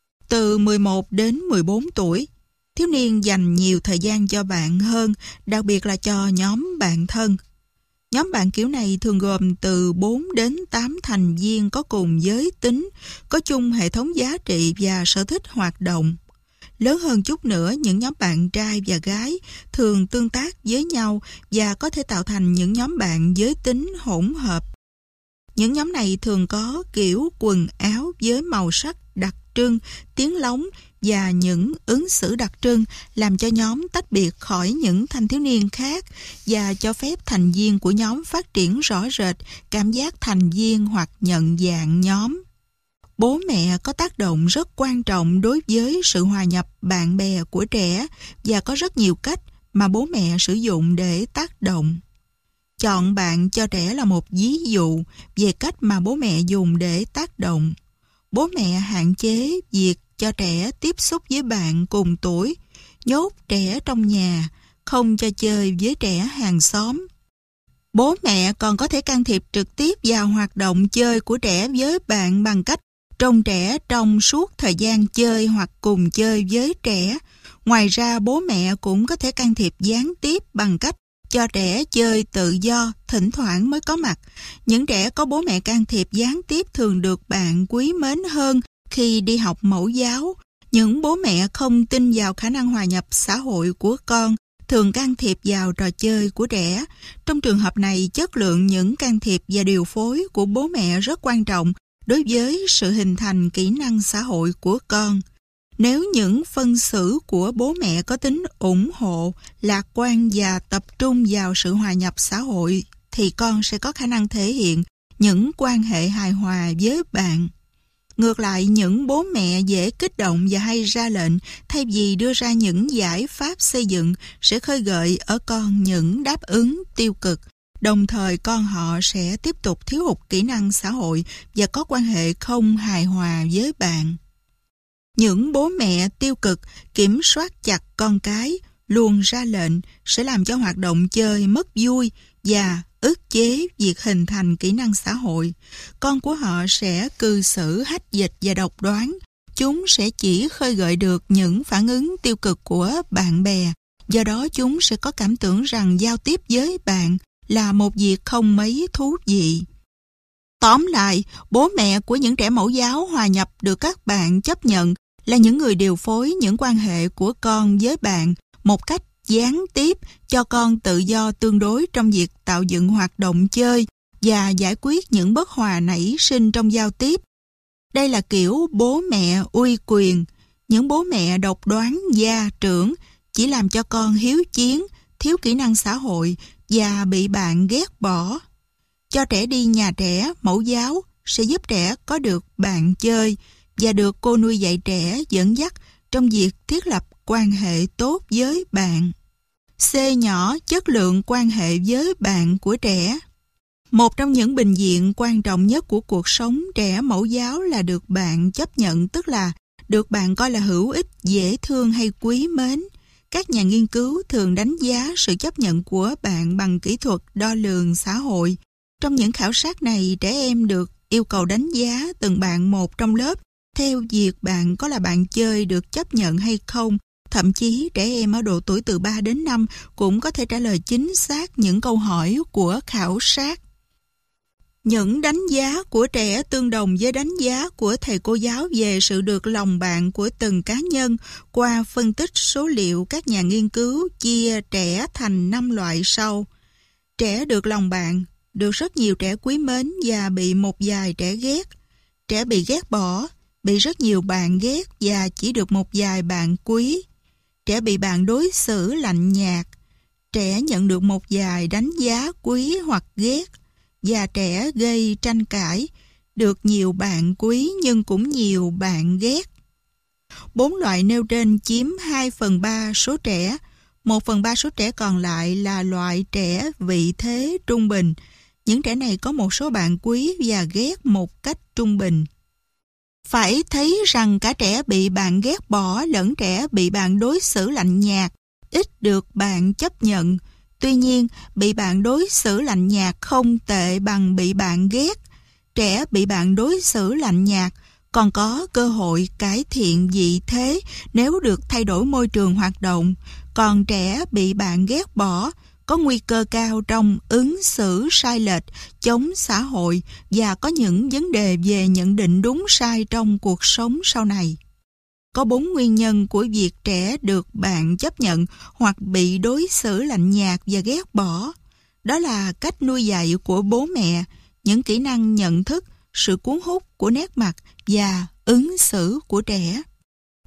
Từ 11 đến 14 tuổi, thiếu niên dành nhiều thời gian cho bạn hơn, đặc biệt là cho nhóm bạn thân. Nhóm bạn kiểu này thường gồm từ 4 đến 8 thành viên có cùng giới tính, có chung hệ thống giá trị và sở thích hoạt động. Lớn hơn chút nữa, những nhóm bạn trai và gái thường tương tác với nhau và có thể tạo thành những nhóm bạn giới tính hỗn hợp. Những nhóm này thường có kiểu quần áo với màu sắc đặc trưng, tiếng lóng và những ứng xử đặc trưng làm cho nhóm tách biệt khỏi những thanh thiếu niên khác và cho phép thành viên của nhóm phát triển rõ rệt cảm giác thành viên hoặc nhận dạng nhóm. Bố mẹ có tác động rất quan trọng đối với sự hòa nhập bạn bè của trẻ và có rất nhiều cách mà bố mẹ sử dụng để tác động. Chọn bạn cho trẻ là một ví dụ về cách mà bố mẹ dùng để tác động. Bố mẹ hạn chế việc cho trẻ tiếp xúc với bạn cùng tuổi, nhốt trẻ trong nhà, không cho chơi với trẻ hàng xóm. Bố mẹ còn có thể can thiệp trực tiếp vào hoạt động chơi của trẻ với bạn bằng cách trông trẻ trong suốt thời gian chơi hoặc cùng chơi với trẻ. Ngoài ra, bố mẹ cũng có thể can thiệp gián tiếp bằng cách cho trẻ chơi tự do, thỉnh thoảng mới có mặt. Những trẻ có bố mẹ can thiệp gián tiếp thường được bạn quý mến hơn khi đi học mẫu giáo. Những bố mẹ không tin vào khả năng hòa nhập xã hội của con thường can thiệp vào trò chơi của trẻ. Trong trường hợp này, chất lượng những can thiệp và điều phối của bố mẹ rất quan trọng đối với sự hình thành kỹ năng xã hội của con. Nếu những phân xử của bố mẹ có tính ủng hộ, lạc quan và tập trung vào sự hòa nhập xã hội, thì con sẽ có khả năng thể hiện những quan hệ hài hòa với bạn. Ngược lại, những bố mẹ dễ kích động và hay ra lệnh thay vì đưa ra những giải pháp xây dựng sẽ khơi gợi ở con những đáp ứng tiêu cực. Đồng thời con họ sẽ tiếp tục thiếu hụt kỹ năng xã hội và có quan hệ không hài hòa với bạn. Những bố mẹ tiêu cực kiểm soát chặt con cái, luôn ra lệnh sẽ làm cho hoạt động chơi mất vui và ức chế việc hình thành kỹ năng xã hội. Con của họ sẽ cư xử hách dịch và độc đoán. Chúng sẽ chỉ khơi gợi được những phản ứng tiêu cực của bạn bè. Do đó chúng sẽ có cảm tưởng rằng giao tiếp với bạn là một việc không mấy thú vị. Tóm lại, bố mẹ của những trẻ mẫu giáo hòa nhập được các bạn chấp nhận là những người điều phối những quan hệ của con với bạn một cách gián tiếp, cho con tự do tương đối trong việc tạo dựng hoạt động chơi và giải quyết những bất hòa nảy sinh trong giao tiếp. Đây là kiểu bố mẹ uy quyền. Những bố mẹ độc đoán gia trưởng chỉ làm cho con hiếu chiến, thiếu kỹ năng xã hội và bị bạn ghét bỏ. Cho trẻ đi nhà trẻ mẫu giáo sẽ giúp trẻ có được bạn chơi và được cô nuôi dạy trẻ dẫn dắt trong việc thiết lập quan hệ tốt với bạn. C nhỏ, chất lượng quan hệ với bạn của trẻ. Một trong những bình diện quan trọng nhất của cuộc sống trẻ mẫu giáo là được bạn chấp nhận, tức là được bạn coi là hữu ích, dễ thương hay quý mến. Các nhà nghiên cứu thường đánh giá sự chấp nhận của bạn bằng kỹ thuật đo lường xã hội. Trong những khảo sát này, trẻ em được yêu cầu đánh giá từng bạn một trong lớp theo việc bạn có là bạn chơi được chấp nhận hay không. Thậm chí trẻ em ở độ tuổi từ 3 đến 5 cũng có thể trả lời chính xác những câu hỏi của khảo sát. Những đánh giá của trẻ tương đồng với đánh giá của thầy cô giáo về sự được lòng bạn của từng cá nhân. Qua phân tích số liệu, các nhà nghiên cứu chia trẻ thành 5 loại sau. Trẻ được lòng bạn, được rất nhiều trẻ quý mến và bị một vài trẻ ghét. Trẻ bị ghét bỏ, bị rất nhiều bạn ghét và chỉ được một vài bạn quý. Trẻ bị bạn đối xử lạnh nhạt. Trẻ nhận được một vài đánh giá quý hoặc ghét. Và trẻ gây tranh cãi, được nhiều bạn quý nhưng cũng nhiều bạn ghét. 4 loại nêu trên chiếm 2/3 số trẻ. 1/3 số trẻ còn lại là loại trẻ vị thế trung bình. Những trẻ này có một số bạn quý và ghét một cách trung bình. Phải thấy rằng cả trẻ bị bạn ghét bỏ lẫn trẻ bị bạn đối xử lạnh nhạt ít được bạn chấp nhận. Tuy nhiên, bị bạn đối xử lạnh nhạt không tệ bằng bị bạn ghét. Trẻ bị bạn đối xử lạnh nhạt còn có cơ hội cải thiện vị thế nếu được thay đổi môi trường hoạt động. Còn trẻ bị bạn ghét bỏ có nguy cơ cao trong ứng xử sai lệch, chống xã hội và có những vấn đề về nhận định đúng sai trong cuộc sống sau này. Có 4 nguyên nhân của việc trẻ được bạn chấp nhận hoặc bị đối xử lạnh nhạt và ghét bỏ. Đó là cách nuôi dạy của bố mẹ, những kỹ năng nhận thức, sự cuốn hút của nét mặt và ứng xử của trẻ.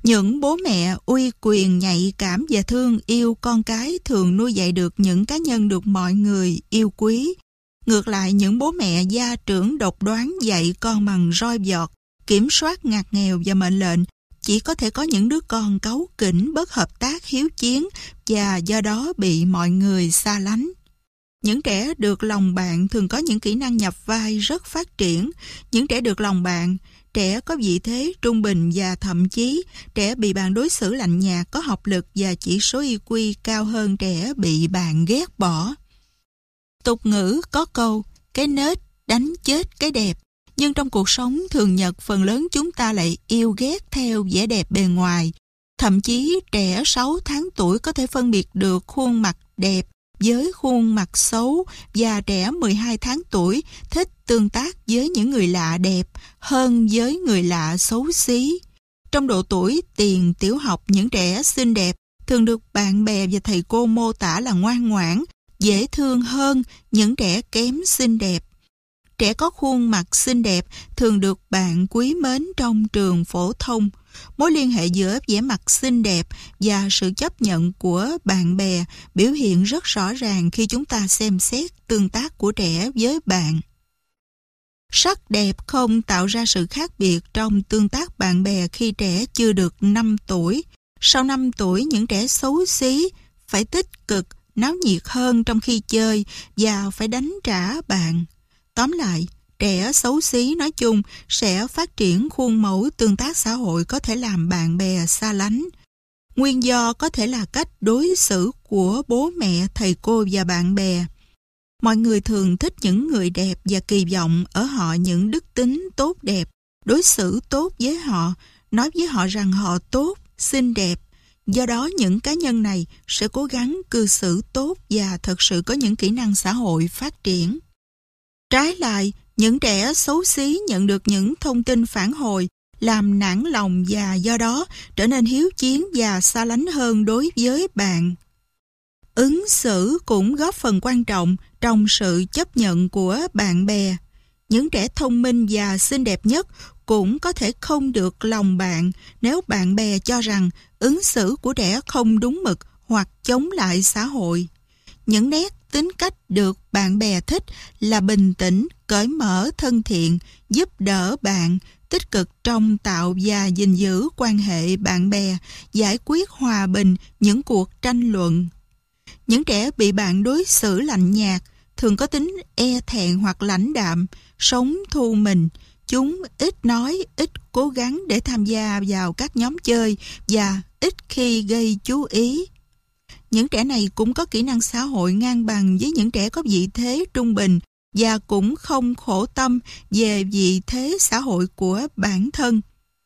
Những bố mẹ uy quyền nhạy cảm và thương yêu con cái thường nuôi dạy được những cá nhân được mọi người yêu quý. Ngược lại, những bố mẹ gia trưởng độc đoán dạy con bằng roi vọt, kiểm soát ngặt nghèo và mệnh lệnh, chỉ có thể có những đứa con cáu kỉnh, bất hợp tác, hiếu chiến và do đó bị mọi người xa lánh. Những trẻ được lòng bạn thường có những kỹ năng nhập vai rất phát triển. Những trẻ được lòng bạn, trẻ có vị thế trung bình và thậm chí trẻ bị bạn đối xử lạnh nhạt, có học lực và chỉ số IQ cao hơn trẻ bị bạn ghét bỏ. Tục ngữ có câu, cái nết đánh chết cái đẹp. Nhưng trong cuộc sống thường nhật, phần lớn chúng ta lại yêu ghét theo vẻ đẹp bề ngoài. Thậm chí trẻ 6 tháng tuổi có thể phân biệt được khuôn mặt đẹp với khuôn mặt xấu, và trẻ 12 tháng tuổi thích tương tác với những người lạ đẹp hơn với người lạ xấu xí. Trong độ tuổi tiền tiểu học, những trẻ xinh đẹp thường được bạn bè và thầy cô mô tả là ngoan ngoãn, dễ thương hơn những trẻ kém xinh đẹp. Trẻ có khuôn mặt xinh đẹp thường được bạn quý mến trong trường phổ thông. Mối liên hệ giữa vẻ mặt xinh đẹp và sự chấp nhận của bạn bè biểu hiện rất rõ ràng khi chúng ta xem xét tương tác của trẻ với bạn. Sắc đẹp không tạo ra sự khác biệt trong tương tác bạn bè khi trẻ chưa được 5 tuổi. Sau 5 tuổi, những trẻ xấu xí phải tích cực, náo nhiệt hơn trong khi chơi và phải đánh trả bạn. Tóm lại, trẻ xấu xí nói chung sẽ phát triển khuôn mẫu tương tác xã hội có thể làm bạn bè xa lánh. Nguyên do có thể là cách đối xử của bố mẹ, thầy cô và bạn bè. Mọi người thường thích những người đẹp và kỳ vọng ở họ những đức tính tốt đẹp, đối xử tốt với họ, nói với họ rằng họ tốt, xinh đẹp. Do đó những cá nhân này sẽ cố gắng cư xử tốt và thật sự có những kỹ năng xã hội phát triển. Trái lại, những trẻ xấu xí nhận được những thông tin phản hồi làm nản lòng và do đó trở nên hiếu chiến và xa lánh hơn đối với bạn. Ứng xử cũng góp phần quan trọng trong sự chấp nhận của bạn bè. Những trẻ thông minh và xinh đẹp nhất cũng có thể không được lòng bạn nếu bạn bè cho rằng ứng xử của trẻ không đúng mực hoặc chống lại xã hội. Những nét tính cách được bạn bè thích là bình tĩnh, cởi mở, thân thiện, giúp đỡ bạn, tích cực trong tạo và gìn giữ quan hệ bạn bè, giải quyết hòa bình những cuộc tranh luận. Những trẻ bị bạn đối xử lạnh nhạt thường có tính e thẹn hoặc lãnh đạm, sống thu mình. Chúng ít nói, ít cố gắng để tham gia vào các nhóm chơi và ít khi gây chú ý. Những trẻ này cũng có kỹ năng xã hội ngang bằng với những trẻ có vị thế trung bình và cũng không khổ tâm về vị thế xã hội của bản thân.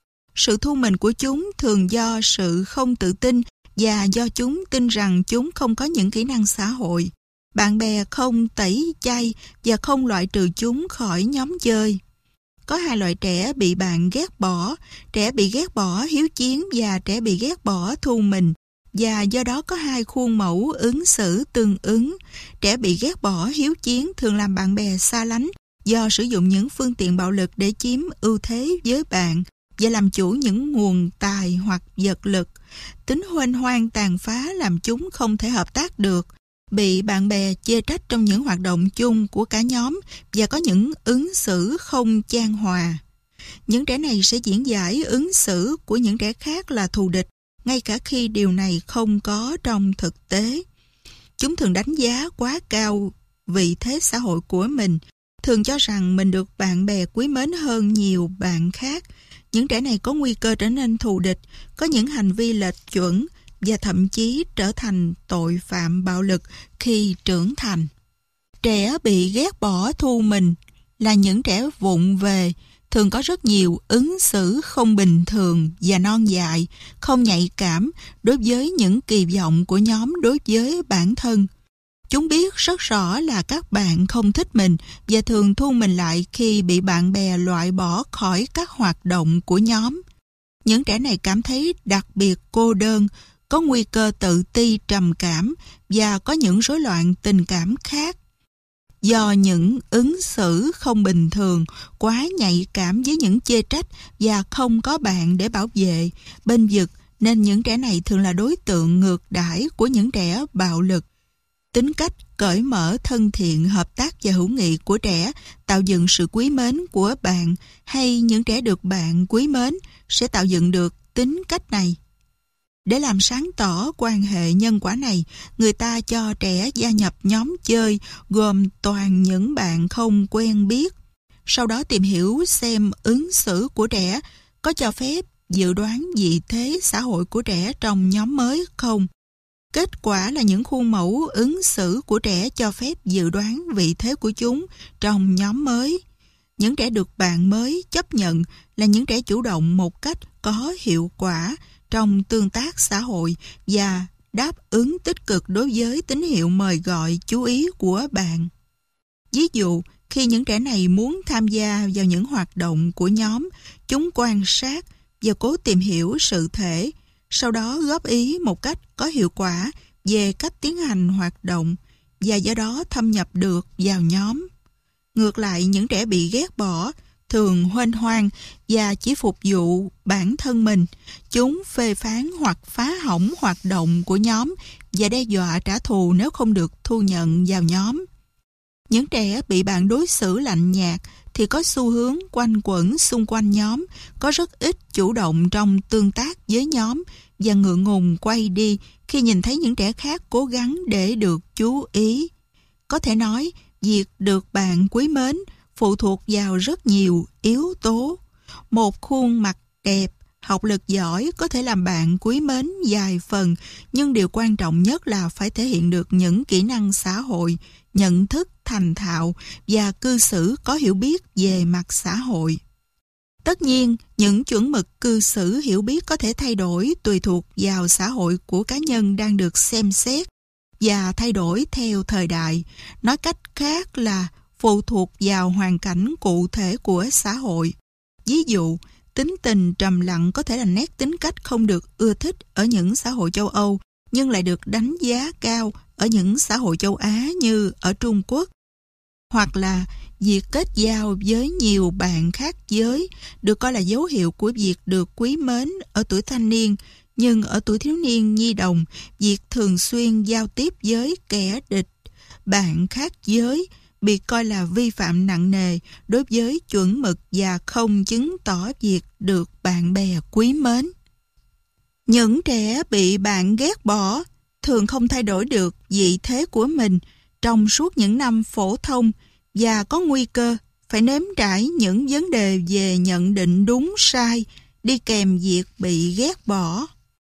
Sự thu mình của chúng thường do sự không tự tin và do chúng tin rằng chúng không có những kỹ năng xã hội. Bạn bè không tẩy chay và không loại trừ chúng khỏi nhóm chơi. Có hai loại trẻ bị bạn ghét bỏ: trẻ bị ghét bỏ hiếu chiến và trẻ bị ghét bỏ thu mình. Và do đó có hai khuôn mẫu ứng xử tương ứng. Trẻ bị ghét bỏ hiếu chiến thường làm bạn bè xa lánh do sử dụng những phương tiện bạo lực để chiếm ưu thế với bạn và làm chủ những nguồn tài hoặc vật lực. Tính huênh hoang tàn phá làm chúng không thể hợp tác được, bị bạn bè chê trách trong những hoạt động chung của cả nhóm và có những ứng xử không chan hòa. Những trẻ này sẽ diễn giải ứng xử của những trẻ khác là thù địch, ngay cả khi điều này không có trong thực tế. Chúng thường đánh giá quá cao vị thế xã hội của mình, thường cho rằng mình được bạn bè quý mến hơn nhiều bạn khác. Những trẻ này có nguy cơ trở nên thù địch, có những hành vi lệch chuẩn và thậm chí trở thành tội phạm bạo lực khi trưởng thành. Trẻ bị ghét bỏ thu mình là những trẻ vụng về, thường có rất nhiều ứng xử không bình thường và non dại, không nhạy cảm đối với những kỳ vọng của nhóm đối với bản thân. Chúng biết rất rõ là các bạn không thích mình và thường thu mình lại khi bị bạn bè loại bỏ khỏi các hoạt động của nhóm. Những trẻ này cảm thấy đặc biệt cô đơn, có nguy cơ tự ti trầm cảm và có những rối loạn tình cảm khác. do những ứng xử không bình thường, quá nhạy cảm với những chê trách và không có bạn để bảo vệ, bênh vực, nên những trẻ này thường là đối tượng ngược đãi của những trẻ bạo lực. Tính cách cởi mở, thân thiện, hợp tác và hữu nghị của trẻ tạo dựng sự quý mến của bạn, hay những trẻ được bạn quý mến sẽ tạo dựng được tính cách này. Để làm sáng tỏ quan hệ nhân quả này, người ta cho trẻ gia nhập nhóm chơi gồm toàn những bạn không quen biết. Sau đó tìm hiểu xem ứng xử của trẻ có cho phép dự đoán vị thế xã hội của trẻ trong nhóm mới không. Kết quả là những khuôn mẫu ứng xử của trẻ cho phép dự đoán vị thế của chúng trong nhóm mới. Những trẻ được bạn mới chấp nhận là những trẻ chủ động một cách có hiệu quả trong tương tác xã hội và đáp ứng tích cực đối với tín hiệu mời gọi chú ý của bạn. Ví dụ, khi những trẻ này muốn tham gia vào những hoạt động của nhóm, chúng quan sát và cố tìm hiểu sự thể, sau đó góp ý một cách có hiệu quả về cách tiến hành hoạt động và do đó thâm nhập được vào nhóm. Ngược lại, những trẻ bị ghét bỏ thường huênh hoang và chỉ phục vụ bản thân mình. Chúng phê phán hoặc phá hỏng hoạt động của nhóm và đe dọa trả thù nếu không được thu nhận vào nhóm. Những trẻ bị bạn đối xử lạnh nhạt thì có xu hướng quanh quẩn xung quanh nhóm, có rất ít chủ động trong tương tác với nhóm và ngượng ngùng quay đi khi nhìn thấy những trẻ khác cố gắng để được chú ý. Có thể nói, việc được bạn quý mến phụ thuộc vào rất nhiều yếu tố. Một khuôn mặt đẹp, học lực giỏi có thể làm bạn quý mến vài phần, nhưng điều quan trọng nhất là phải thể hiện được những kỹ năng xã hội, nhận thức thành thạo và cư xử có hiểu biết về mặt xã hội. Tất nhiên, những chuẩn mực cư xử hiểu biết có thể thay đổi tùy thuộc vào xã hội của cá nhân đang được xem xét và thay đổi theo thời đại. Nói cách khác là phụ thuộc vào hoàn cảnh cụ thể của xã hội. Ví dụ, tính tình trầm lặng có thể là nét tính cách không được ưa thích ở những xã hội châu Âu, nhưng lại được đánh giá cao ở những xã hội châu Á như ở Trung Quốc. Hoặc là việc kết giao với nhiều bạn khác giới được coi là dấu hiệu của việc được quý mến ở tuổi thanh niên, nhưng ở tuổi thiếu niên nhi đồng, việc thường xuyên giao tiếp với kẻ địch, bạn khác giới bị coi là vi phạm nặng nề đối với chuẩn mực và không chứng tỏ việc được bạn bè quý mến. Những trẻ bị bạn ghét bỏ thường không thay đổi được vị thế của mình trong suốt những năm phổ thông và có nguy cơ phải nếm trải những vấn đề về nhận định đúng sai đi kèm việc bị ghét bỏ.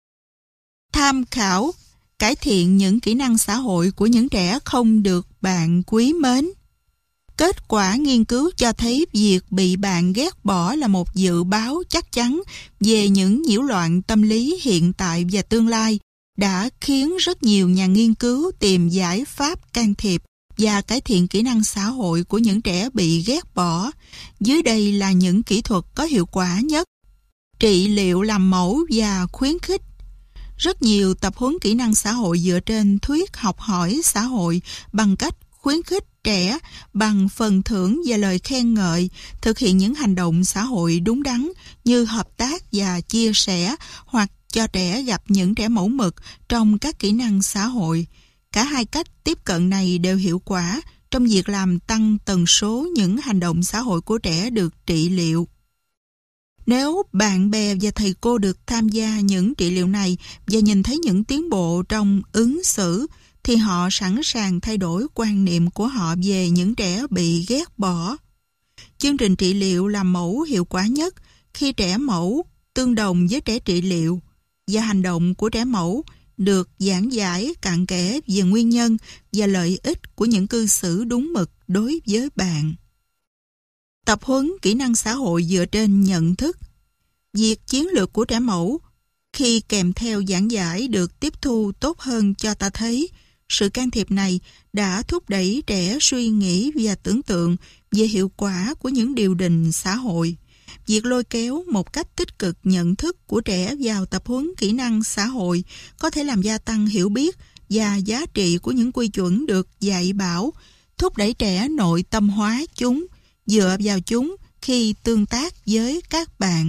Tham khảo, cải thiện những kỹ năng xã hội của những trẻ không được bạn quý mến. Kết quả nghiên cứu cho thấy việc bị bạn ghét bỏ là một dự báo chắc chắn về những nhiễu loạn tâm lý hiện tại và tương lai, đã khiến rất nhiều nhà nghiên cứu tìm giải pháp can thiệp và cải thiện kỹ năng xã hội của những trẻ bị ghét bỏ. Dưới đây là những kỹ thuật có hiệu quả nhất. Trị liệu làm mẫu và khuyến khích. Rất nhiều tập huấn kỹ năng xã hội dựa trên thuyết học hỏi xã hội bằng cách khuyến khích trẻ bằng phần thưởng và lời khen ngợi thực hiện những hành động xã hội đúng đắn như hợp tác và chia sẻ, hoặc cho trẻ gặp những trẻ mẫu mực trong các kỹ năng xã hội. Cả hai cách tiếp cận này đều hiệu quả trong việc làm tăng tần số những hành động xã hội của trẻ được trị liệu. Nếu bạn bè và thầy cô được tham gia những trị liệu này và nhìn thấy những tiến bộ trong ứng xử, thì họ sẵn sàng thay đổi quan niệm của họ về những trẻ bị ghét bỏ. Chương trình trị liệu làm mẫu hiệu quả nhất khi trẻ mẫu tương đồng với trẻ trị liệu và hành động của trẻ mẫu được giảng giải cặn kẽ về nguyên nhân và lợi ích của những cư xử đúng mực đối với bạn. Tập huấn kỹ năng xã hội dựa trên nhận thức. Việc chiến lược của trẻ mẫu khi kèm theo giảng giải được tiếp thu tốt hơn cho ta thấy sự can thiệp này đã thúc đẩy trẻ suy nghĩ và tưởng tượng về hiệu quả của những điều đình xã hội. Việc lôi kéo một cách tích cực nhận thức của trẻ vào tập huấn kỹ năng xã hội có thể làm gia tăng hiểu biết và giá trị của những quy chuẩn được dạy bảo, thúc đẩy trẻ nội tâm hóa chúng, dựa vào chúng khi tương tác với các bạn.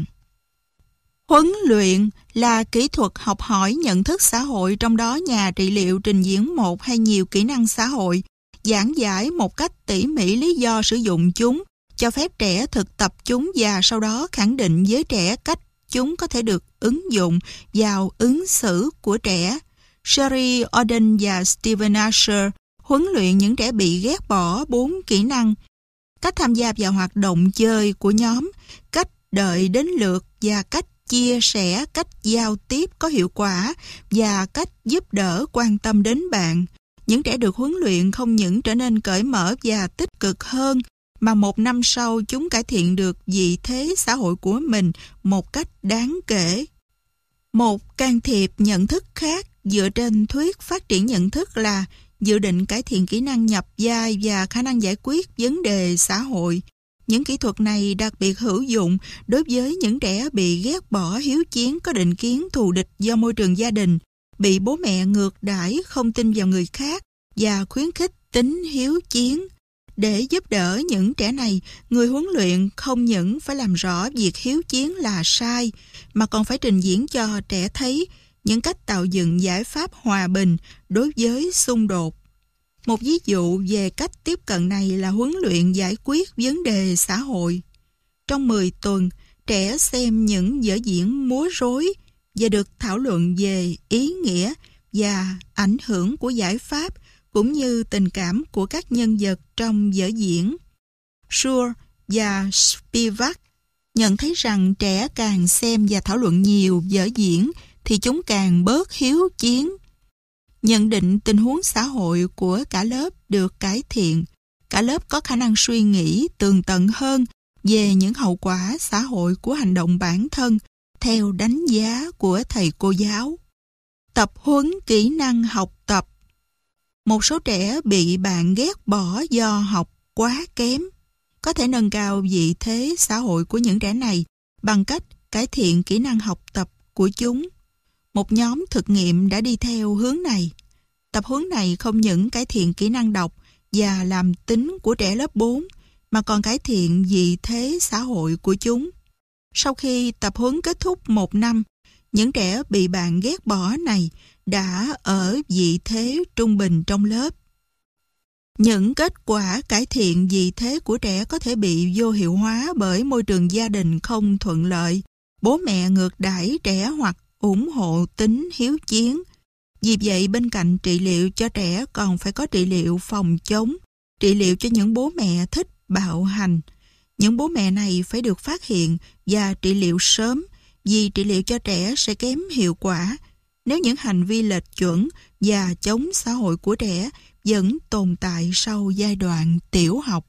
Huấn luyện là kỹ thuật học hỏi nhận thức xã hội, trong đó nhà trị liệu trình diễn một hay nhiều kỹ năng xã hội, giảng giải một cách tỉ mỉ lý do sử dụng chúng, cho phép trẻ thực tập chúng và sau đó khẳng định với trẻ cách chúng có thể được ứng dụng vào ứng xử của trẻ. Sherry Orden và Steven Asher huấn luyện những trẻ bị ghét bỏ 4 kỹ năng: cách tham gia vào hoạt động chơi của nhóm, cách đợi đến lượt và cách chia sẻ, cách giao tiếp có hiệu quả và cách giúp đỡ quan tâm đến bạn. Những trẻ được huấn luyện không những trở nên cởi mở và tích cực hơn, mà 1 năm sau chúng cải thiện được vị thế xã hội của mình một cách đáng kể. Một can thiệp nhận thức khác dựa trên thuyết phát triển nhận thức là dự định cải thiện kỹ năng nhập vai và khả năng giải quyết vấn đề xã hội. Những kỹ thuật này đặc biệt hữu dụng đối với những trẻ bị ghét bỏ, hiếu chiến, có định kiến thù địch do môi trường gia đình, bị bố mẹ ngược đãi, không tin vào người khác và khuyến khích tính hiếu chiến. Để giúp đỡ những trẻ này, người huấn luyện không những phải làm rõ việc hiếu chiến là sai, mà còn phải trình diễn cho trẻ thấy những cách tạo dựng giải pháp hòa bình đối với xung đột. Một ví dụ về cách tiếp cận này là huấn luyện giải quyết vấn đề xã hội. Trong 10 tuần, trẻ xem những vở diễn múa rối và được thảo luận về ý nghĩa và ảnh hưởng của giải pháp cũng như tình cảm của các nhân vật trong vở diễn. Schur và Spivak nhận thấy rằng trẻ càng xem và thảo luận nhiều vở diễn thì chúng càng bớt hiếu chiến. Nhận định tình huống xã hội của cả lớp được cải thiện. Cả lớp có khả năng suy nghĩ tường tận hơn về những hậu quả xã hội của hành động bản thân theo đánh giá của thầy cô giáo. Tập huấn kỹ năng học tập. Một số trẻ bị bạn ghét bỏ do học quá kém. Có thể nâng cao vị thế xã hội của những trẻ này bằng cách cải thiện kỹ năng học tập của chúng. Một nhóm thực nghiệm đã đi theo hướng này. Tập huấn này không những cải thiện kỹ năng đọc và làm tính của trẻ lớp 4, mà còn cải thiện vị thế xã hội của chúng. Sau khi tập huấn kết thúc 1 năm, những trẻ bị bạn ghét bỏ này đã ở vị thế trung bình trong lớp. Những kết quả cải thiện vị thế của trẻ có thể bị vô hiệu hóa bởi môi trường gia đình không thuận lợi, bố mẹ ngược đãi trẻ hoặc ủng hộ tính hiếu chiến. Vì vậy, bên cạnh trị liệu cho trẻ còn phải có trị liệu phòng chống, trị liệu cho những bố mẹ thích bạo hành. Những bố mẹ này phải được phát hiện và trị liệu sớm, vì trị liệu cho trẻ sẽ kém hiệu quả nếu những hành vi lệch chuẩn và chống xã hội của trẻ vẫn tồn tại sau giai đoạn tiểu học.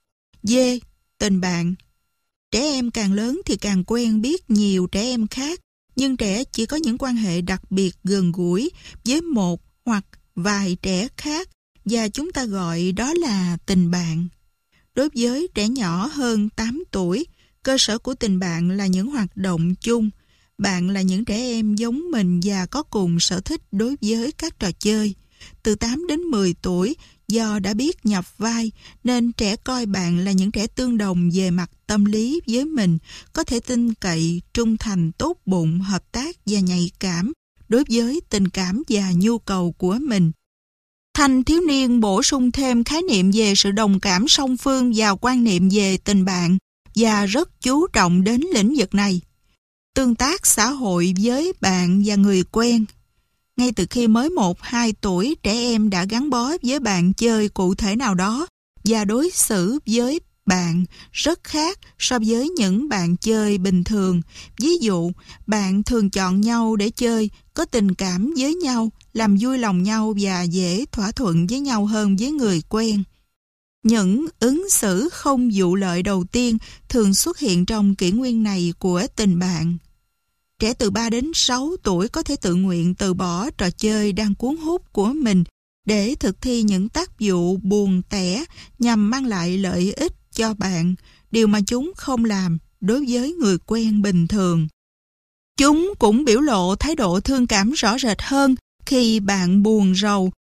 D. Tình bạn. Trẻ em càng lớn thì càng quen biết nhiều trẻ em khác, nhưng trẻ chỉ có những quan hệ đặc biệt gần gũi với một hoặc vài trẻ khác, và chúng ta gọi đó là tình bạn. Đối với trẻ nhỏ hơn 8 tuổi, cơ sở của tình bạn là những hoạt động chung. Bạn là những trẻ em giống mình và có cùng sở thích đối với các trò chơi. Từ 8 đến 10 tuổi, do đã biết nhập vai, nên trẻ coi bạn là những trẻ tương đồng về mặt tâm lý với mình, có thể tin cậy, trung thành, tốt bụng, hợp tác và nhạy cảm đối với tình cảm và nhu cầu của mình. Thanh thiếu niên bổ sung thêm khái niệm về sự đồng cảm song phương vào quan niệm về tình bạn và rất chú trọng đến lĩnh vực này. Tương tác xã hội với bạn và người quen. Ngay từ khi mới 1-2 tuổi, trẻ em đã gắn bó với bạn chơi cụ thể nào đó và đối xử với bạn rất khác so với những bạn chơi bình thường. Ví dụ, bạn thường chọn nhau để chơi, có tình cảm với nhau, làm vui lòng nhau và dễ thỏa thuận với nhau hơn với người quen. Những ứng xử không vụ lợi đầu tiên thường xuất hiện trong kỷ nguyên này của tình bạn. Trẻ từ 3 đến 6 tuổi có thể tự nguyện từ bỏ trò chơi đang cuốn hút của mình để thực thi những tác vụ buồn tẻ nhằm mang lại lợi ích cho bạn, điều mà chúng không làm đối với người quen bình thường. Chúng cũng biểu lộ thái độ thương cảm rõ rệt hơn khi bạn buồn rầu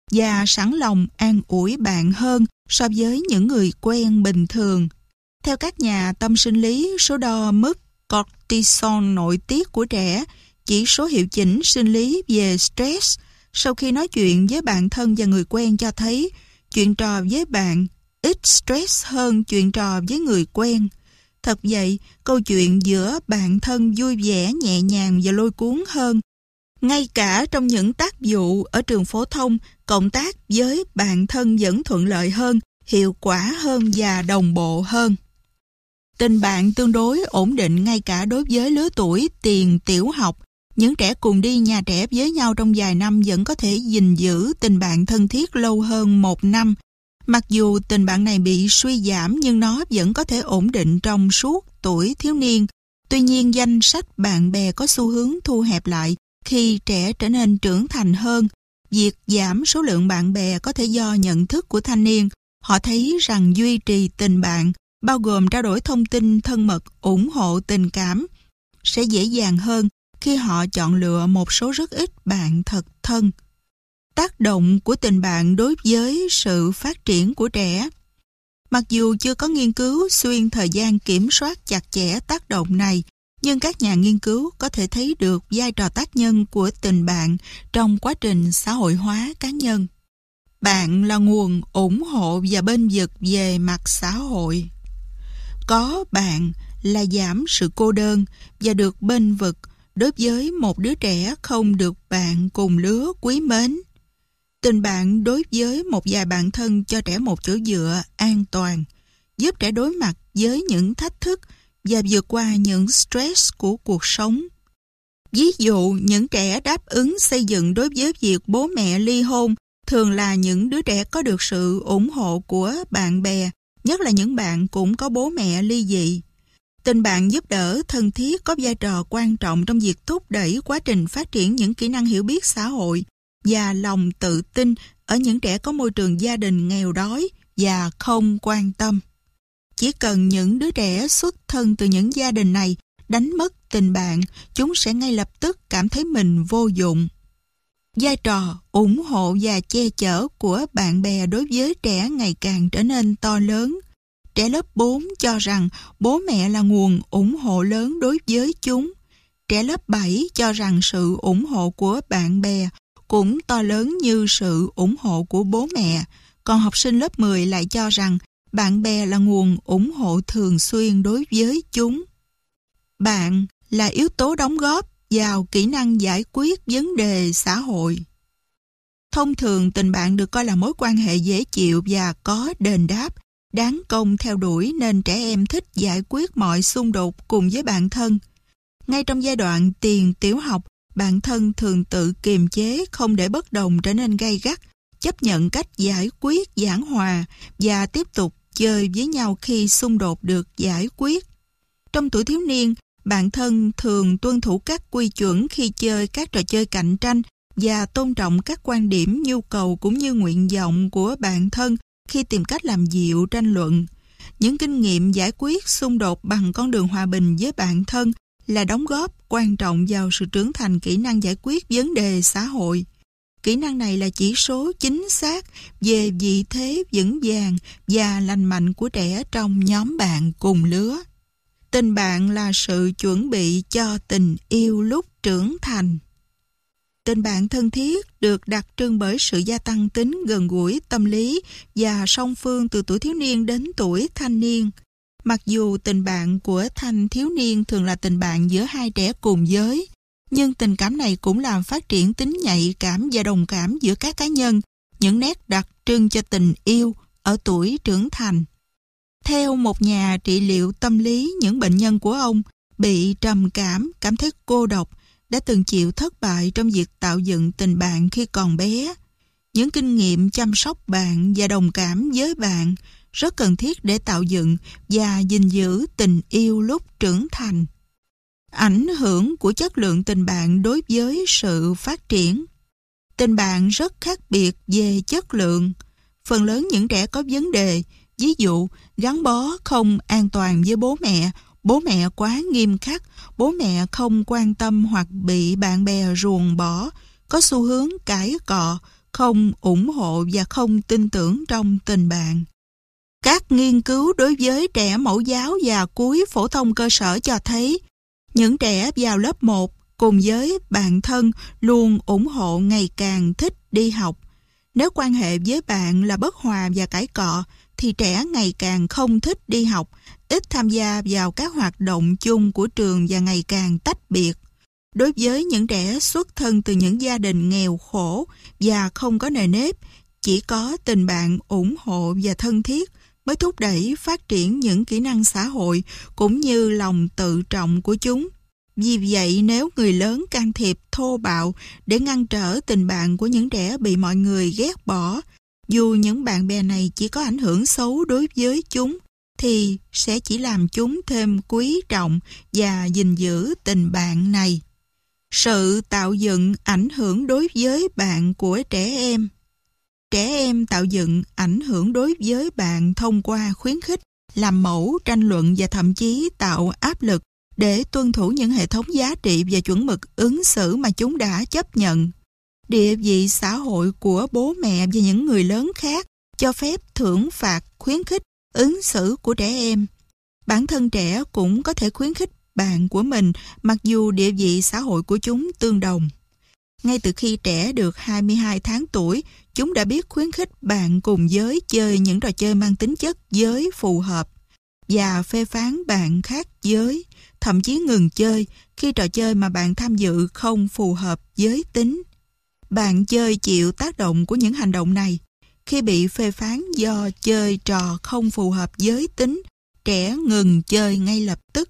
và sẵn lòng an ủi bạn hơn so với những người quen bình thường. Theo các nhà tâm sinh lý, số đo mức cortisol nội tiết của trẻ, chỉ số hiệu chỉnh sinh lý về stress sau khi nói chuyện với bạn thân và người quen cho thấy chuyện trò với bạn ít stress hơn chuyện trò với người quen. Thật vậy, câu chuyện giữa bạn thân vui vẻ, nhẹ nhàng và lôi cuốn hơn. Ngay cả trong những tác vụ ở trường phổ thông, cộng tác với bạn thân vẫn thuận lợi hơn, hiệu quả hơn và đồng bộ hơn. Tình bạn tương đối ổn định ngay cả đối với lứa tuổi tiền tiểu học. Những trẻ cùng đi nhà trẻ với nhau trong vài năm vẫn có thể gìn giữ tình bạn thân thiết lâu hơn 1 năm. Mặc dù tình bạn này bị suy giảm nhưng nó vẫn có thể ổn định trong suốt tuổi thiếu niên. Tuy nhiên, danh sách bạn bè có xu hướng thu hẹp lại khi trẻ trở nên trưởng thành hơn. Việc giảm số lượng bạn bè có thể do nhận thức của thanh niên. Họ thấy rằng duy trì tình bạn, bao gồm trao đổi thông tin thân mật, ủng hộ tình cảm, sẽ dễ dàng hơn khi họ chọn lựa một số rất ít bạn thật thân. Tác động của tình bạn đối với sự phát triển của trẻ. Mặc dù chưa có nghiên cứu xuyên thời gian kiểm soát chặt chẽ tác động này, nhưng các nhà nghiên cứu có thể thấy được vai trò tác nhân của tình bạn trong quá trình xã hội hóa cá nhân. Bạn là nguồn ủng hộ và bênh vực về mặt xã hội. Có bạn là giảm sự cô đơn và được bênh vực đối với một đứa trẻ không được bạn cùng lứa quý mến. Tình bạn đối với một vài bạn thân cho trẻ một chỗ dựa an toàn, giúp trẻ đối mặt với những thách thức và vượt qua những stress của cuộc sống. Ví dụ, những trẻ đáp ứng xây dựng đối với việc bố mẹ ly hôn thường là những đứa trẻ có được sự ủng hộ của bạn bè, nhất là những bạn cũng có bố mẹ ly dị. Tình bạn giúp đỡ thân thiết có vai trò quan trọng trong việc thúc đẩy quá trình phát triển những kỹ năng hiểu biết xã hội và lòng tự tin ở những trẻ có môi trường gia đình nghèo đói và không quan tâm. Chỉ cần những đứa trẻ xuất thân từ những gia đình này đánh mất tình bạn, chúng sẽ ngay lập tức cảm thấy mình vô dụng. Vai trò ủng hộ và che chở của bạn bè đối với trẻ ngày càng trở nên to lớn. Trẻ lớp 4 cho rằng bố mẹ là nguồn ủng hộ lớn đối với chúng. Trẻ lớp 7 cho rằng sự ủng hộ của bạn bè cũng to lớn như sự ủng hộ của bố mẹ. Còn học sinh lớp 10 lại cho rằng bạn bè là nguồn ủng hộ thường xuyên đối với chúng. Bạn là yếu tố đóng góp vào kỹ năng giải quyết vấn đề xã hội. Thông thường tình bạn được coi là mối quan hệ dễ chịu và có đền đáp, đáng công theo đuổi nên trẻ em thích giải quyết mọi xung đột cùng với bạn thân. Ngay trong giai đoạn tiền tiểu học, bạn thân thường tự kiềm chế không để bất đồng trở nên gay gắt, chấp nhận cách giải quyết giảng hòa và tiếp tục chơi với nhau khi xung đột được giải quyết. Trong tuổi thiếu niên, bạn thân thường tuân thủ các quy chuẩn khi chơi các trò chơi cạnh tranh và tôn trọng các quan điểm, nhu cầu cũng như nguyện vọng của bạn thân khi tìm cách làm dịu tranh luận. Những kinh nghiệm giải quyết xung đột bằng con đường hòa bình với bạn thân là đóng góp quan trọng vào sự trưởng thành kỹ năng giải quyết vấn đề xã hội. Kỹ năng này là chỉ số chính xác về vị thế vững vàng và lành mạnh của trẻ trong nhóm bạn cùng lứa. Tình bạn là sự chuẩn bị cho tình yêu lúc trưởng thành. Tình bạn thân thiết được đặc trưng bởi sự gia tăng tính gần gũi tâm lý và song phương từ tuổi thiếu niên đến tuổi thanh niên. Mặc dù tình bạn của thanh thiếu niên thường là tình bạn giữa hai trẻ cùng giới, nhưng tình cảm này cũng làm phát triển tính nhạy cảm và đồng cảm giữa các cá nhân, những nét đặc trưng cho tình yêu ở tuổi trưởng thành. Theo một nhà trị liệu tâm lý, những bệnh nhân của ông bị trầm cảm, cảm thấy cô độc, đã từng chịu thất bại trong việc tạo dựng tình bạn khi còn bé. Những kinh nghiệm chăm sóc bạn và đồng cảm với bạn rất cần thiết để tạo dựng và gìn giữ tình yêu lúc trưởng thành. Ảnh hưởng của chất lượng tình bạn đối với sự phát triển. Tình bạn rất khác biệt về chất lượng. Phần lớn những trẻ có vấn đề, ví dụ gắn bó không an toàn với bố mẹ quá nghiêm khắc, bố mẹ không quan tâm hoặc bị bạn bè ruồng bỏ, có xu hướng cãi cọ, không ủng hộ và không tin tưởng trong tình bạn. Các nghiên cứu đối với trẻ mẫu giáo và cuối phổ thông cơ sở cho thấy những trẻ vào lớp 1 cùng với bạn thân luôn ủng hộ ngày càng thích đi học. Nếu quan hệ với bạn là bất hòa và cãi cọ, thì trẻ ngày càng không thích đi học, ít tham gia vào các hoạt động chung của trường và ngày càng tách biệt. Đối với những trẻ xuất thân từ những gia đình nghèo khổ và không có nề nếp, chỉ có tình bạn ủng hộ và thân thiết mới thúc đẩy phát triển những kỹ năng xã hội cũng như lòng tự trọng của chúng. Vì vậy, nếu người lớn can thiệp thô bạo để ngăn trở tình bạn của những trẻ bị mọi người ghét bỏ, dù những bạn bè này chỉ có ảnh hưởng xấu đối với chúng, thì sẽ chỉ làm chúng thêm quý trọng và gìn giữ tình bạn này. Sự tạo dựng ảnh hưởng đối với bạn của trẻ em. Trẻ em tạo dựng ảnh hưởng đối với bạn thông qua khuyến khích, làm mẫu, tranh luận và thậm chí tạo áp lực để tuân thủ những hệ thống giá trị và chuẩn mực ứng xử mà chúng đã chấp nhận. Địa vị xã hội của bố mẹ và những người lớn khác cho phép thưởng phạt, khuyến khích ứng xử của trẻ em. Bản thân trẻ cũng có thể khuyến khích bạn của mình mặc dù địa vị xã hội của chúng tương đồng. Ngay từ khi trẻ được 22 tháng tuổi, chúng đã biết khuyến khích bạn cùng giới chơi những trò chơi mang tính chất giới phù hợp và phê phán bạn khác giới, thậm chí ngừng chơi khi trò chơi mà bạn tham dự không phù hợp giới tính. Bạn chơi chịu tác động của những hành động này. Khi bị phê phán do chơi trò không phù hợp giới tính, trẻ ngừng chơi ngay lập tức.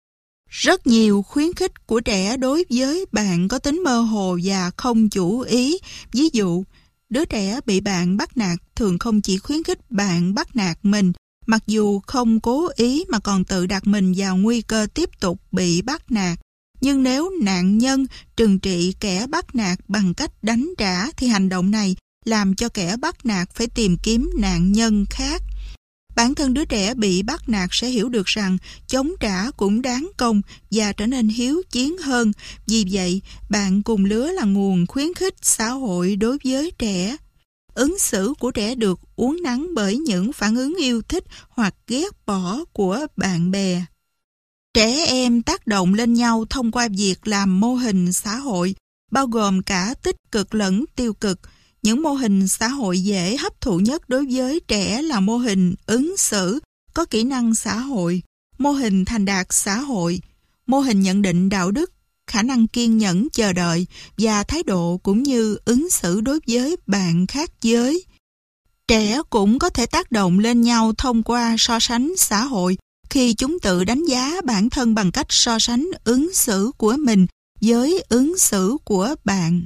Rất nhiều khuyến khích của trẻ đối với bạn có tính mơ hồ và không chủ ý. Ví dụ, đứa trẻ bị bạn bắt nạt thường không chỉ khuyến khích bạn bắt nạt mình, mặc dù không cố ý mà còn tự đặt mình vào nguy cơ tiếp tục bị bắt nạt. Nhưng nếu nạn nhân trừng trị kẻ bắt nạt bằng cách đánh trả, thì hành động này làm cho kẻ bắt nạt phải tìm kiếm nạn nhân khác. Bản thân đứa trẻ bị bắt nạt sẽ hiểu được rằng chống trả cũng đáng công và trở nên hiếu chiến hơn. Vì vậy, bạn cùng lứa là nguồn khuyến khích xã hội đối với trẻ. Ứng xử của trẻ được uốn nắn bởi những phản ứng yêu thích hoặc ghét bỏ của bạn bè. Trẻ em tác động lên nhau thông qua việc làm mô hình xã hội, bao gồm cả tích cực lẫn tiêu cực. Những mô hình xã hội dễ hấp thụ nhất đối với trẻ là mô hình ứng xử, có kỹ năng xã hội, mô hình thành đạt xã hội, mô hình nhận định đạo đức, khả năng kiên nhẫn chờ đợi và thái độ cũng như ứng xử đối với bạn khác giới. Trẻ cũng có thể tác động lên nhau thông qua so sánh xã hội khi chúng tự đánh giá bản thân bằng cách so sánh ứng xử của mình với ứng xử của bạn.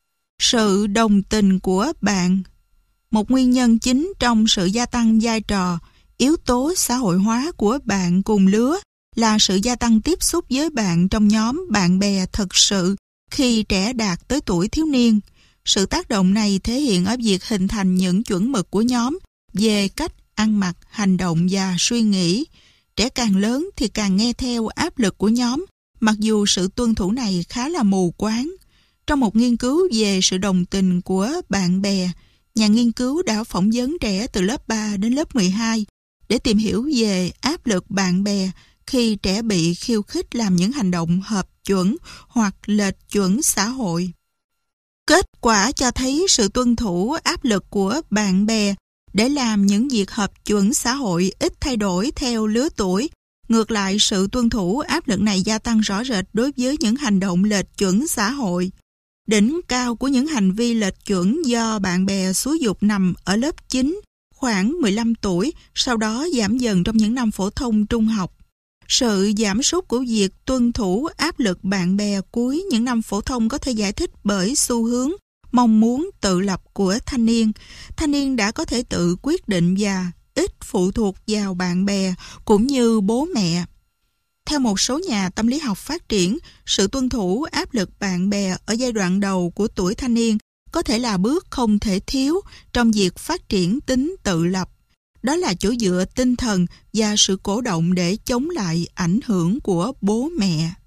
Sự đồng tình của bạn. Một nguyên nhân chính trong sự gia tăng vai trò, yếu tố xã hội hóa của bạn cùng lứa là sự gia tăng tiếp xúc với bạn trong nhóm bạn bè thực sự khi trẻ đạt tới tuổi thiếu niên. Sự tác động này thể hiện ở việc hình thành những chuẩn mực của nhóm về cách ăn mặc, hành động và suy nghĩ. Trẻ càng lớn thì càng nghe theo áp lực của nhóm, mặc dù sự tuân thủ này khá là mù quáng. Trong một nghiên cứu về sự đồng tình của bạn bè, nhà nghiên cứu đã phỏng vấn trẻ từ lớp 3 đến lớp 12 để tìm hiểu về áp lực bạn bè khi trẻ bị khiêu khích làm những hành động hợp chuẩn hoặc lệch chuẩn xã hội. Kết quả cho thấy sự tuân thủ áp lực của bạn bè để làm những việc hợp chuẩn xã hội ít thay đổi theo lứa tuổi. Ngược lại, sự tuân thủ áp lực này gia tăng rõ rệt đối với những hành động lệch chuẩn xã hội. Đỉnh cao của những hành vi lệch chuẩn do bạn bè xúi giục nằm ở lớp 9, khoảng 15 tuổi, sau đó giảm dần trong những năm phổ thông trung học. Sự giảm sút của việc tuân thủ áp lực bạn bè cuối những năm phổ thông có thể giải thích bởi xu hướng mong muốn tự lập của thanh niên. Thanh niên đã có thể tự quyết định và ít phụ thuộc vào bạn bè cũng như bố mẹ. Theo một số nhà tâm lý học phát triển, sự tuân thủ áp lực bạn bè ở giai đoạn đầu của tuổi thanh niên có thể là bước không thể thiếu trong việc phát triển tính tự lập. Đó là chỗ dựa tinh thần và sự cổ động để chống lại ảnh hưởng của bố mẹ.